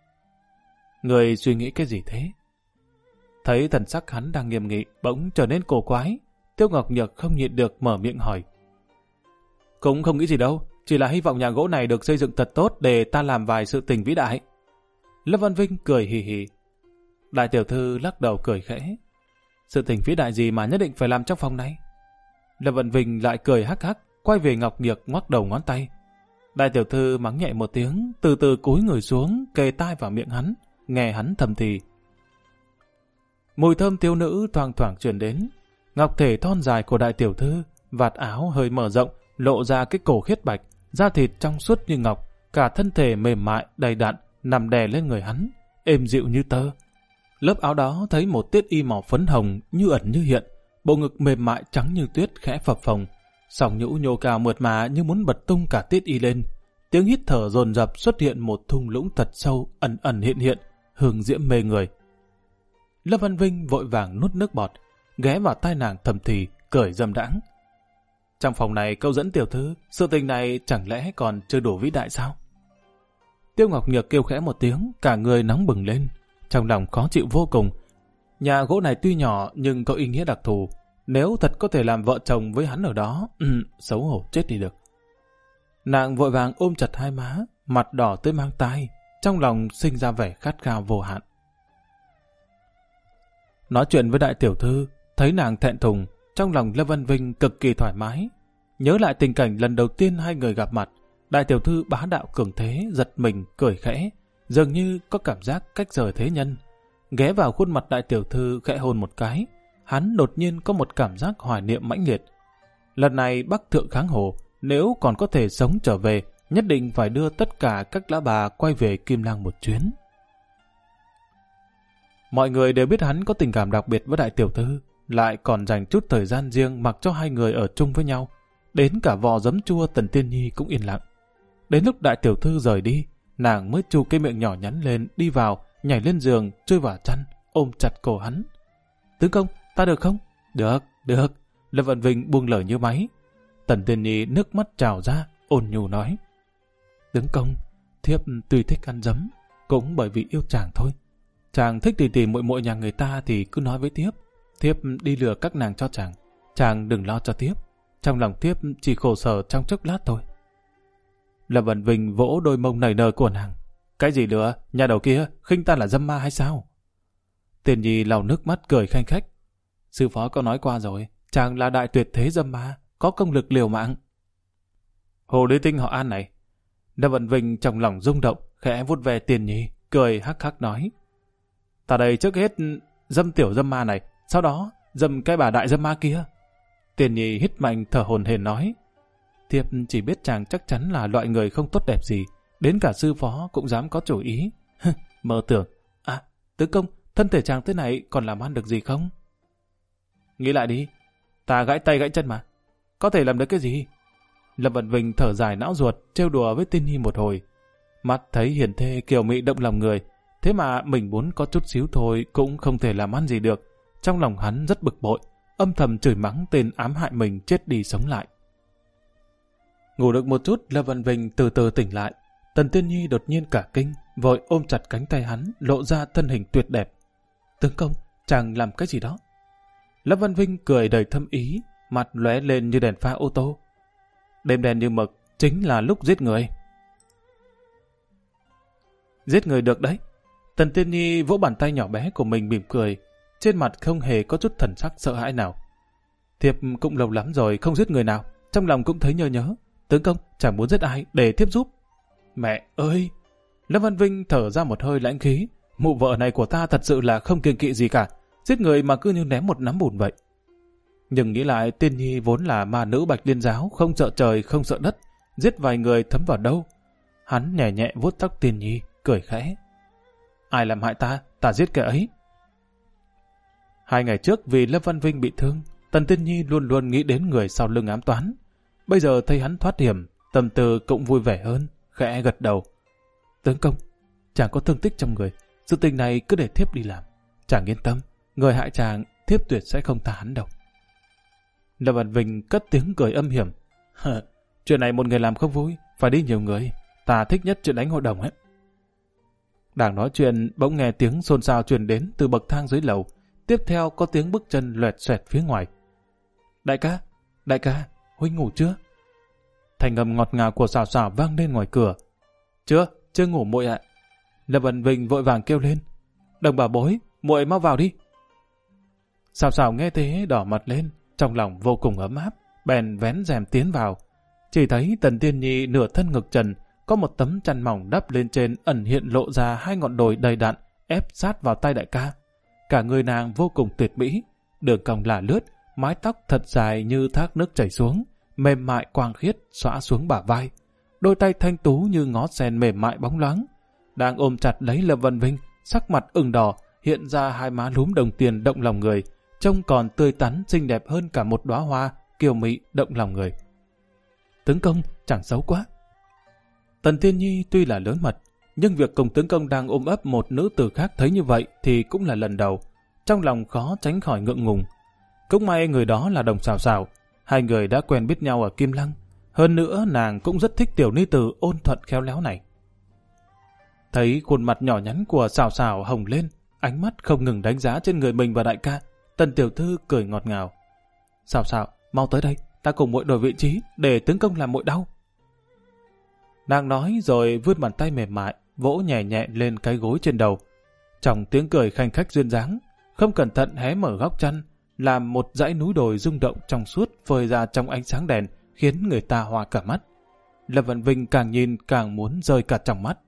Người suy nghĩ cái gì thế? Thấy thần sắc hắn đang nghiêm nghị, bỗng trở nên cổ quái. Tiêu Ngọc Nhược không nhịn được mở miệng hỏi. Cũng không nghĩ gì đâu, chỉ là hy vọng nhà gỗ này được xây dựng thật tốt để ta làm vài sự tình vĩ đại. Lâm Văn Vinh cười hì hì. Đại tiểu thư lắc đầu cười khẽ. Sự tình vĩ đại gì mà nhất định phải làm trong phòng này? Lâm Văn Vinh lại cười hắc hắc, quay về Ngọc Nhược ngoắc đầu ngón tay. Đại tiểu thư mắng nhẹ một tiếng, từ từ cúi người xuống, kề tai vào miệng hắn, nghe hắn thầm thì. Mùi thơm thiếu nữ thoang thoảng truyền đến. Ngọc thể thon dài của đại tiểu thư, vạt áo hơi mở rộng, lộ ra cái cổ khiết bạch, da thịt trong suốt như ngọc, cả thân thể mềm mại đầy đặn nằm đè lên người hắn, êm dịu như tơ. Lớp áo đó thấy một tiết y màu phấn hồng như ẩn như hiện, bộ ngực mềm mại trắng như tuyết khẽ phập phồng, sòng nhũ nhô cao mượt mà như muốn bật tung cả tiết y lên. Tiếng hít thở dồn dập xuất hiện một thung lũng thật sâu, ẩn ẩn hiện hiện, hương diễm mê người. Lâm Văn Vinh vội vàng nuốt nước bọt, ghé vào tai nàng thầm thì, cười dâm đãng. Trong phòng này câu dẫn tiểu thư, sự tình này chẳng lẽ còn chưa đủ vĩ đại sao? Tiêu Ngọc Nhược kêu khẽ một tiếng, cả người nóng bừng lên, trong lòng khó chịu vô cùng. Nhà gỗ này tuy nhỏ nhưng có ý nghĩa đặc thù. Nếu thật có thể làm vợ chồng với hắn ở đó, xấu hổ chết đi được. Nàng vội vàng ôm chặt hai má, mặt đỏ tới mang tai, trong lòng sinh ra vẻ khát khao vô hạn. Nói chuyện với đại tiểu thư, thấy nàng thẹn thùng, trong lòng Lâm Văn Vinh cực kỳ thoải mái. Nhớ lại tình cảnh lần đầu tiên hai người gặp mặt, đại tiểu thư bá đạo cường thế, giật mình, cười khẽ, dường như có cảm giác cách rời thế nhân. Ghé vào khuôn mặt đại tiểu thư khẽ hôn một cái, hắn đột nhiên có một cảm giác hoài niệm mãnh liệt. Lần này Bắc Thượng Kháng Hồ, nếu còn có thể sống trở về, nhất định phải đưa tất cả các lão bà quay về Kim Lăng một chuyến. Mọi người đều biết hắn có tình cảm đặc biệt với đại tiểu thư, lại còn dành chút thời gian riêng mặc cho hai người ở chung với nhau. Đến cả vò giấm chua Tần Tiên Nhi cũng yên lặng. Đến lúc đại tiểu thư rời đi, nàng mới chu cái miệng nhỏ nhắn lên, đi vào, nhảy lên giường, chui vào chăn, ôm chặt cổ hắn. Tướng công, ta được không? Được, được. Lâm Vận Vinh buông lời như máy. Tần Tiên Nhi nước mắt trào ra, ôn nhu nói. Tướng công, thiếp tuy thích ăn giấm, cũng bởi vì yêu chàng thôi. Chàng thích tỉ muội muội nhà người ta thì cứ nói với thiếp. Thiếp đi lừa các nàng cho chàng. Chàng đừng lo cho thiếp. Trong lòng thiếp chỉ khổ sở trong chốc lát thôi. Lâm Vận Vinh vỗ đôi mông nảy nở của nàng. Cái gì lừa? Nhà đầu kia khinh ta là dâm ma hay sao? Tiên Nhi lau nước mắt cười khanh khách. Sư phó có nói qua rồi, chàng là đại tuyệt thế dâm ma, có công lực liều mạng. Hồ Ly Tinh họ An này. Lâm Vận Vinh trong lòng rung động, khẽ vuốt về Tiên Nhi, cười hắc hắc nói. Ta đây trước hết dâm tiểu dâm ma này, sau đó dâm cái bà đại dâm ma kia. Tiên Nhi hít mạnh thở hổn hển nói. Thiếp chỉ biết chàng chắc chắn là loại người không tốt đẹp gì, đến cả sư phó cũng dám có chủ ý. Mơ tưởng. À, tướng công, thân thể chàng thế này còn làm ăn được gì không? Nghĩ lại đi, ta gãy tay gãy chân mà, có thể làm được cái gì? Lâm Vận Vinh thở dài não ruột, trêu đùa với Tiên Nhi một hồi. Mắt thấy hiền thê kiều mị động lòng người, thế mà mình muốn có chút xíu thôi cũng không thể làm ăn gì được. Trong lòng hắn rất bực bội, âm thầm chửi mắng tên ám hại mình chết đi sống lại. Ngủ được một chút, Lâm Văn Vinh từ từ tỉnh lại. Tần Tiên Nhi đột nhiên cả kinh, vội ôm chặt cánh tay hắn, lộ ra thân hình tuyệt đẹp. Tướng công, chàng làm cái gì đó? Lâm Văn Vinh cười đầy thâm ý, mặt lóe lên như đèn pha ô tô. Đêm đen như mực, chính là lúc giết người. Giết người được đấy. Tần Tiên Nhi vỗ bàn tay nhỏ bé của mình mỉm cười, trên mặt không hề có chút thần sắc sợ hãi nào. Thiếp cũng lâu lắm rồi không giết người nào, trong lòng cũng thấy nhớ nhớ. Tướng công, chẳng muốn giết ai để thiếp giúp. Mẹ ơi! Lâm Văn Vinh thở ra một hơi lãnh khí. Mụ vợ này của ta thật sự là không kiêng kỵ gì cả, giết người mà cứ như ném một nắm bùn vậy. Nhưng nghĩ lại, Tiên Nhi vốn là ma nữ Bạch Liên giáo, không sợ trời không sợ đất, giết vài người thấm vào đâu. Hắn nhẹ nhẹ vuốt tóc Tiên Nhi, cười khẽ. Ai làm hại ta, ta giết kẻ ấy. 2 ngày trước vì Lâm Văn Vinh bị thương, Tần Tiên Nhi luôn luôn nghĩ đến người sau lưng ám toán. Bây giờ thấy hắn thoát hiểm, tâm tư cũng vui vẻ hơn, khẽ gật đầu. Tướng công, chàng có thương tích trong người, sự tình này cứ để thiếp đi làm. Chàng yên tâm, người hại chàng, thiếp tuyệt sẽ không tha hắn đâu. Lâm Văn Vinh cất tiếng cười âm hiểm. Chuyện này một người làm không vui, phải đi nhiều người. Ta thích nhất chuyện đánh hội đồng ấy. Đang nói chuyện, bỗng nghe tiếng xôn xao truyền đến từ bậc thang dưới lầu. Tiếp theo có tiếng bước chân loẹt xoẹt phía ngoài. Đại ca, huynh ngủ chưa? Thành âm ngọt ngào của Sào Sào vang lên ngoài cửa. Chưa ngủ muội ạ. Lâm Văn Vinh vội vàng kêu lên. Đồng bà bối, muội mau vào đi. Sào Sào nghe thế đỏ mặt lên, trong lòng vô cùng ấm áp, bèn vén rèm tiến vào. Chỉ thấy Tần Tiên Nhi nửa thân ngực trần, có một tấm chăn mỏng đắp lên trên, ẩn hiện lộ ra 2 ngọn đồi đầy đặn, ép sát vào tay đại ca. Cả người nàng vô cùng tuyệt mỹ, đường cong là lướt, mái tóc thật dài như thác nước chảy xuống, mềm mại quang khiết xõa xuống bả vai. Đôi tay thanh tú như ngó sen mềm mại bóng loáng. Đang ôm chặt lấy Lâm Văn Vinh, sắc mặt ửng đỏ, hiện ra 2 má lúm đồng tiền động lòng người, trông còn tươi tắn xinh đẹp hơn cả một đóa hoa, kiều mỹ động lòng người. Tướng công, chẳng xấu quá. Tần Tiên Nhi tuy là lớn mật, nhưng việc cùng tướng công đang ôm ấp một nữ tử khác thấy như vậy thì cũng là lần đầu. Trong lòng khó tránh khỏi ngượng ngùng. Cũng may người đó là Đồng Sào Sào, 2 người đã quen biết nhau ở Kim Lăng. Hơn nữa nàng cũng rất thích tiểu ni tử ôn thuận khéo léo này. Thấy khuôn mặt nhỏ nhắn của Sào Sào hồng lên, ánh mắt không ngừng đánh giá trên người mình và đại ca, Tần tiểu thư cười ngọt ngào. Sao sao, mau tới đây, ta cùng muội đổi vị trí để tướng công làm muội đau. Nàng nói rồi vươn bàn tay mềm mại, vỗ nhẹ nhẹ lên cái gối trên đầu. Trong tiếng cười khanh khách duyên dáng, không cẩn thận hé mở góc chăn, làm một dãy núi đồi rung động trong suốt phơi ra trong ánh sáng đèn, khiến người ta hoa cả mắt. Lâm Vân Vinh càng nhìn càng muốn rơi cả trong mắt.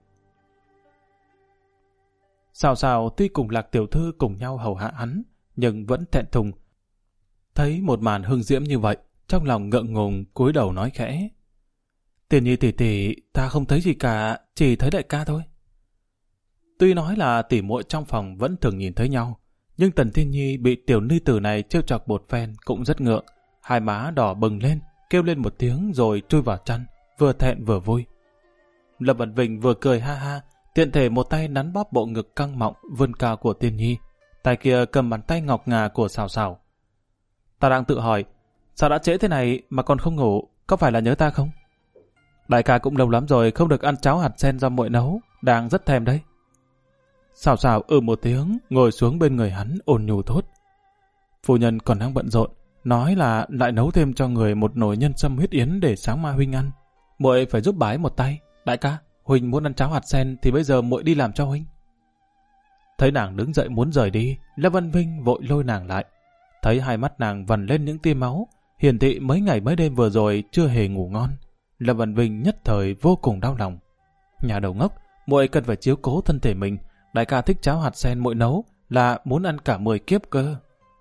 Sào Sào tuy cùng Lạc tiểu thư cùng nhau hầu hạ hắn, nhưng vẫn thẹn thùng. Thấy một màn hương diễm như vậy, trong lòng ngượng ngùng cúi đầu nói khẽ: Tiền Nhi tỷ tỷ, ta không thấy gì cả, chỉ thấy đại ca thôi. Tuy nói là tỷ muội trong phòng vẫn thường nhìn thấy nhau, nhưng Tần Tiên Nhi bị tiểu ni tử này trêu chọc một phen cũng rất ngượng, hai má đỏ bừng lên, kêu lên một tiếng rồi chui vào chăn, vừa thẹn vừa vui. Lâm Vân Vinh vừa cười ha ha, tiện thể một tay nắn bóp bộ ngực căng mọng vươn cao của Tiên Nhi, tay kia cầm bàn tay ngọc ngà của Sào Sào. Ta đang tự hỏi, sao đã trễ thế này mà còn không ngủ, có phải là nhớ ta không? Đại ca cũng lâu lắm rồi không được ăn cháo hạt sen do muội nấu, đang rất thèm đấy. Sào Sào một tiếng, ngồi xuống bên người hắn ôn nhu thốt: Phu nhân còn đang bận rộn, nói là lại nấu thêm cho người một nồi nhân sâm huyết yến để sáng mai huynh ăn. Muội phải giúp bái một tay. Đại ca, huynh muốn ăn cháo hạt sen thì bây giờ muội đi làm cho huynh. Thấy nàng đứng dậy muốn rời đi, Lâm Vân Vinh vội lôi nàng lại. Thấy hai mắt nàng vằn lên những tia máu, hiển thị mấy ngày mấy đêm vừa rồi chưa hề ngủ ngon. Lâm Vân Vinh nhất thời vô cùng đau lòng. Nhà đầu ngốc, muội cần phải chiếu cố thân thể mình. Đại ca thích cháo hạt sen muội nấu là muốn ăn cả 10 kiếp cơ.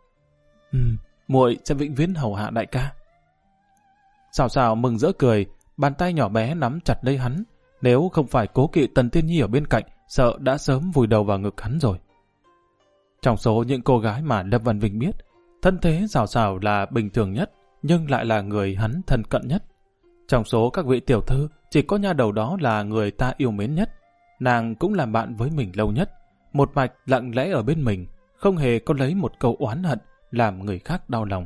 Muội sẽ vĩnh viễn hầu hạ đại ca. Sào Sào mừng rỡ cười, bàn tay nhỏ bé nắm chặt lấy hắn. Nếu không phải cố kỵ Tần Tiên Nhi ở bên cạnh, sợ đã sớm vùi đầu vào ngực hắn rồi. Trong số những cô gái mà Lâm Văn Vinh biết, thân thế Sào Sào là bình thường nhất, nhưng lại là người hắn thân cận nhất. Trong số các vị tiểu thư, chỉ có nha đầu đó là người ta yêu mến nhất. Nàng cũng làm bạn với mình lâu nhất, một mạch lặng lẽ ở bên mình, không hề có lấy một câu oán hận làm người khác đau lòng.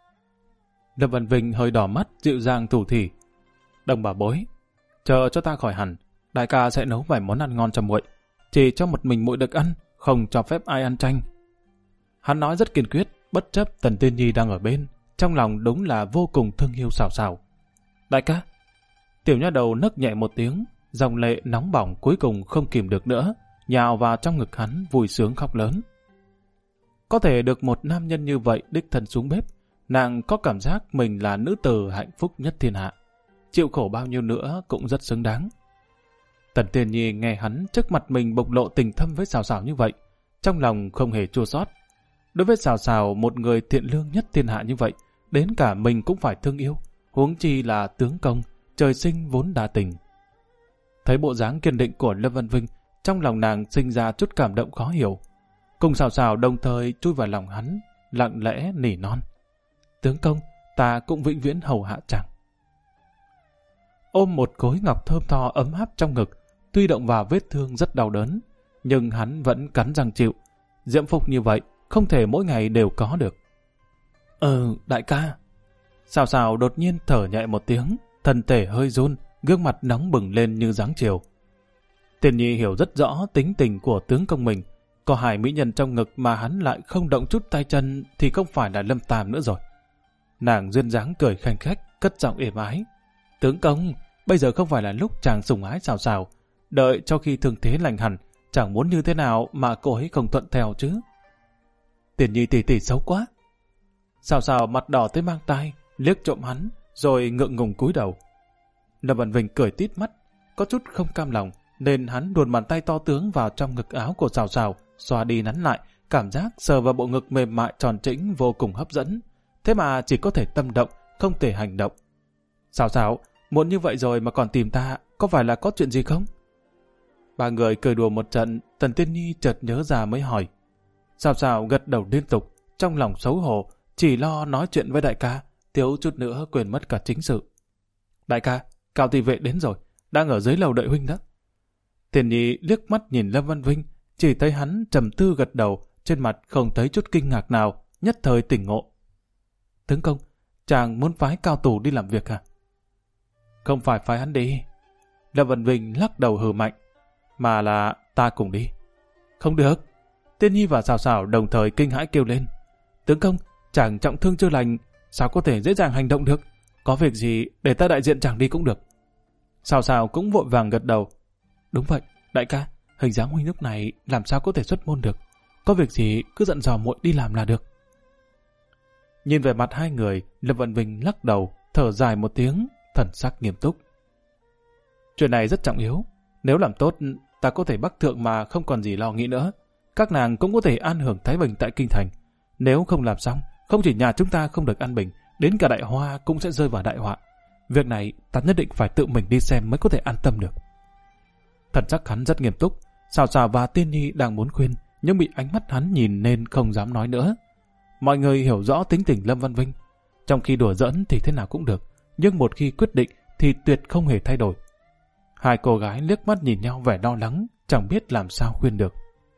Lâm Văn Vinh hơi đỏ mắt, dịu dàng thủ thỉ: Đồng bà bối, chờ cho ta khỏi hẳn, đại ca sẽ nấu vài món ăn ngon cho muội, chỉ cho một mình muội được ăn, không cho phép ai ăn tranh. Hắn nói rất kiên quyết, bất chấp Tần Tiên Nhi đang ở bên, trong lòng đúng là vô cùng thương yêu Sào Sào. Đại ca! Tiểu nha đầu nấc nhẹ một tiếng, dòng lệ nóng bỏng cuối cùng không kìm được nữa, nhào vào trong ngực hắn vui sướng khóc lớn. Có thể được một nam nhân như vậy đích thân xuống bếp, nàng có cảm giác mình là nữ tử hạnh phúc nhất thiên hạ. Chịu khổ bao nhiêu nữa cũng rất xứng đáng. Tần Tiên Nhi nghe hắn trước mặt mình bộc lộ tình thâm với Sào Sào như vậy, trong lòng không hề chua xót. Đối với Sào Sào, một người thiện lương nhất thiên hạ như vậy, đến cả mình cũng phải thương yêu, huống chi là tướng công, trời sinh vốn đa tình. Thấy bộ dáng kiên định của Lâm Văn Vinh, trong lòng nàng sinh ra chút cảm động khó hiểu. Cùng Sào Sào đồng thời chui vào lòng hắn, lặng lẽ nỉ non: Tướng công, ta cũng vĩnh viễn hầu hạ chàng. Ôm một khối ngọc thơm tho ấm áp trong ngực, tuy động vào vết thương rất đau đớn, nhưng hắn vẫn cắn răng chịu. Diễm phúc như vậy, không thể mỗi ngày đều có được. Đại ca. Sào Sào đột nhiên thở nhẹ một tiếng, thân thể hơi run, gương mặt nóng bừng lên như dáng chiều. Tiền Nhi hiểu rất rõ tính tình của tướng công mình, có hai mỹ nhân trong ngực mà hắn lại không động chút tay chân thì không phải là Lâm Tam nữa rồi. Nàng duyên dáng cười khanh khách, cất giọng êm ái: Tướng công, bây giờ không phải là lúc chàng sủng ái Sào Sào, đợi cho khi thương thế lành hẳn, chẳng muốn như thế nào mà cô ấy không thuận theo chứ. Tiền Nhi tỷ tỷ xấu quá. Sào Sào mặt đỏ tới mang tai, liếc trộm hắn, rồi ngượng ngùng cúi đầu. Lâm Văn Vinh cười tít mắt, có chút không cam lòng, nên hắn luồn bàn tay to tướng vào trong ngực áo của Sào Sào, xoa đi nắn lại, cảm giác sờ vào bộ ngực mềm mại tròn trĩnh vô cùng hấp dẫn. Thế mà chỉ có thể tâm động, không thể hành động. Sào Sào, muộn như vậy rồi mà còn tìm ta, có phải là có chuyện gì không? Ba người cười đùa một trận, Tần Tiên Nhi chợt nhớ ra mới hỏi. Sào Sào gật đầu liên tục, trong lòng xấu hổ, chỉ lo nói chuyện với đại ca, thiếu chút nữa quên mất cả chính sự. Đại ca, Cao thị vệ đến rồi, đang ở dưới lầu đợi huynh đó. Tiền Nhi liếc mắt nhìn Lâm Văn Vinh, chỉ thấy hắn trầm tư gật đầu, trên mặt không thấy chút kinh ngạc nào, nhất thời tỉnh ngộ. Tướng công, chàng muốn phái Cao tù đi làm việc à? Không phải phái hắn đi. Lâm Văn Vinh lắc đầu hừ mạnh, mà là ta cùng đi. Không được. Tiên Nhi và Sào Sào đồng thời kinh hãi kêu lên. Tướng công, chàng trọng thương chưa lành, sao có thể dễ dàng hành động được? Có việc gì để ta đại diện chàng đi cũng được. Sao Sao cũng vội vàng gật đầu. Đúng vậy, đại ca, hình dáng huynh lúc này làm sao có thể xuất môn được. Có việc gì cứ dặn dò muội đi làm là được. Nhìn về mặt hai người, Lâm Vân Vinh lắc đầu, thở dài một tiếng, thần sắc nghiêm túc. Chuyện này rất trọng yếu. Nếu làm tốt, ta có thể bắc thượng mà không còn gì lo nghĩ nữa. Các nàng cũng có thể an hưởng thái bình tại kinh thành. Nếu không làm xong, không chỉ nhà chúng ta không được an bình, đến cả Đại Hoa cũng sẽ rơi vào đại họa. Việc này ta nhất định phải tự mình đi xem mới có thể an tâm được. Thần sắc hắn rất nghiêm túc. Sào Sào và Tiên Nhi đang muốn khuyên, nhưng bị ánh mắt hắn nhìn nên không dám nói nữa. Mọi người hiểu rõ tính tình Lâm Văn Vinh. Trong khi đùa giỡn thì thế nào cũng được, nhưng một khi quyết định thì tuyệt không hề thay đổi. Hai cô gái liếc mắt nhìn nhau vẻ lo lắng, chẳng biết làm sao khuyên được.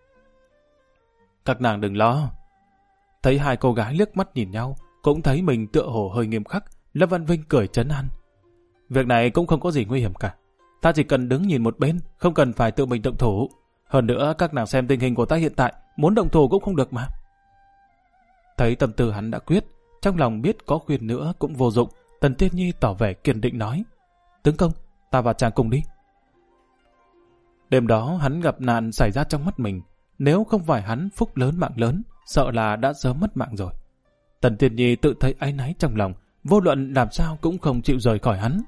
Các nàng đừng lo. Thấy hai cô gái liếc mắt nhìn nhau, cũng thấy mình tựa hồ hơi nghiêm khắc, Lâm Văn Vinh cười trấn an. Việc này cũng không có gì nguy hiểm cả. Ta chỉ cần đứng nhìn một bên, không cần phải tự mình động thủ. Hơn nữa các nàng xem tình hình của ta hiện tại, muốn động thủ cũng không được mà. Thấy tâm tư hắn đã quyết, trong lòng biết có khuyên nữa cũng vô dụng, Tần Tiên Nhi tỏ vẻ kiên định nói. Tướng công, ta và chàng cùng đi. Đêm đó hắn gặp nạn xảy ra trong mắt mình. Nếu không phải hắn phúc lớn mạng lớn, sợ là đã sớm mất mạng rồi. Tần Tiên Nhi tự thấy áy náy trong lòng, vô luận làm sao cũng không chịu rời khỏi hắn.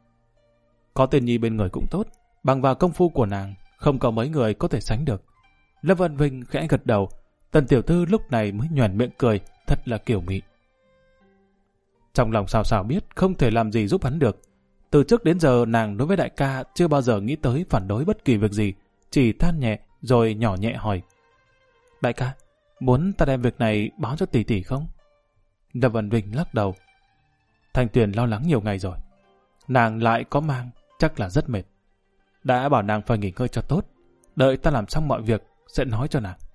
Có Tiên Nhi bên người cũng tốt, bằng vào công phu của nàng, không có mấy người có thể sánh được. Lâm Vân Vinh khẽ gật đầu, Tần tiểu thư lúc này mới nhoẻn miệng cười, thật là kiều mị. Trong lòng Sào Sào biết không thể làm gì giúp hắn được. Từ trước đến giờ nàng đối với đại ca chưa bao giờ nghĩ tới phản đối bất kỳ việc gì, chỉ than nhẹ rồi nhỏ nhẹ hỏi. Đại ca, muốn ta đem việc này báo cho tỷ tỷ không? Lâm Vân Vinh lắc đầu. Thanh Tuyền lo lắng nhiều ngày rồi. Nàng lại có mang, chắc là rất mệt. Đã bảo nàng phải nghỉ ngơi cho tốt. Đợi ta làm xong mọi việc, sẽ nói cho nàng.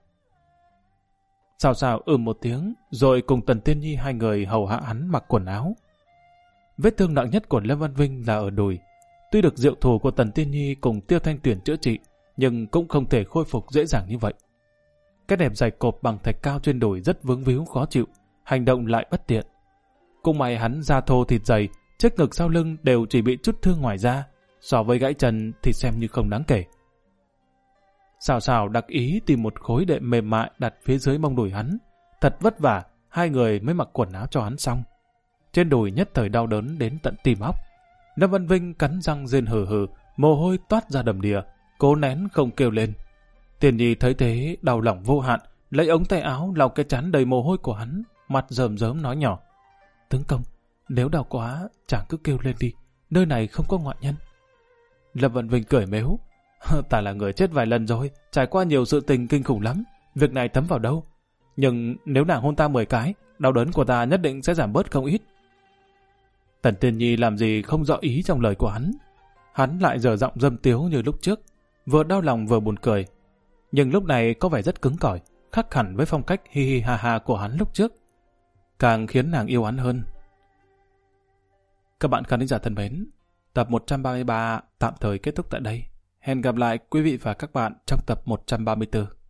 Sào Sào một tiếng, rồi cùng Tần Tiên Nhi hai người hầu hạ hắn mặc quần áo. Vết thương nặng nhất của Lâm Văn Vinh là ở đùi. Tuy được diệu thủ của Tần Tiên Nhi cùng Tiêu Thanh Tuyền chữa trị, nhưng cũng không thể khôi phục dễ dàng như vậy. Cái đẹp dày cộp bằng thạch cao trên đùi rất vướng víu khó chịu, hành động lại bất tiện. Cũng may hắn da thô thịt dày, trước ngực sau lưng đều chỉ bị chút thương ngoài da, so với gãy chân thì xem như không đáng kể. Sào Sào đặc ý tìm một khối đệm mềm mại đặt phía dưới mông đùi hắn. Thật vất vả, hai người mới mặc quần áo cho hắn xong. Trên đùi nhất thời đau đớn đến tận tim óc. Lâm Văn Vinh cắn răng rên hừ hừ, mồ hôi toát ra đầm đìa, cố nén không kêu lên. Tiên Nhi thấy thế đau lòng vô hạn, lấy ống tay áo lau cái trán đầy mồ hôi của hắn, mặt rơm rớm nói nhỏ. Tướng công, nếu đau quá, chàng cứ kêu lên đi, nơi này không có ngoại nhân. Lâm Văn Vinh cười mếu. Ta là người chết vài lần rồi, trải qua nhiều sự tình kinh khủng lắm, việc này thấm vào đâu. Nhưng nếu nàng hôn ta 10 cái, đau đớn của ta nhất định sẽ giảm bớt không ít. Tần Tiên Nhi làm gì không rõ ý trong lời của hắn. Hắn lại dở giọng dâm tiếu như lúc trước, vừa đau lòng vừa buồn cười. Nhưng lúc này có vẻ rất cứng cỏi, khác hẳn với phong cách hi hi ha ha của hắn lúc trước, càng khiến nàng yêu hắn hơn. Các bạn khán giả thân mến, tập 133 tạm thời kết thúc tại đây. Hẹn gặp lại quý vị và các bạn trong tập 134.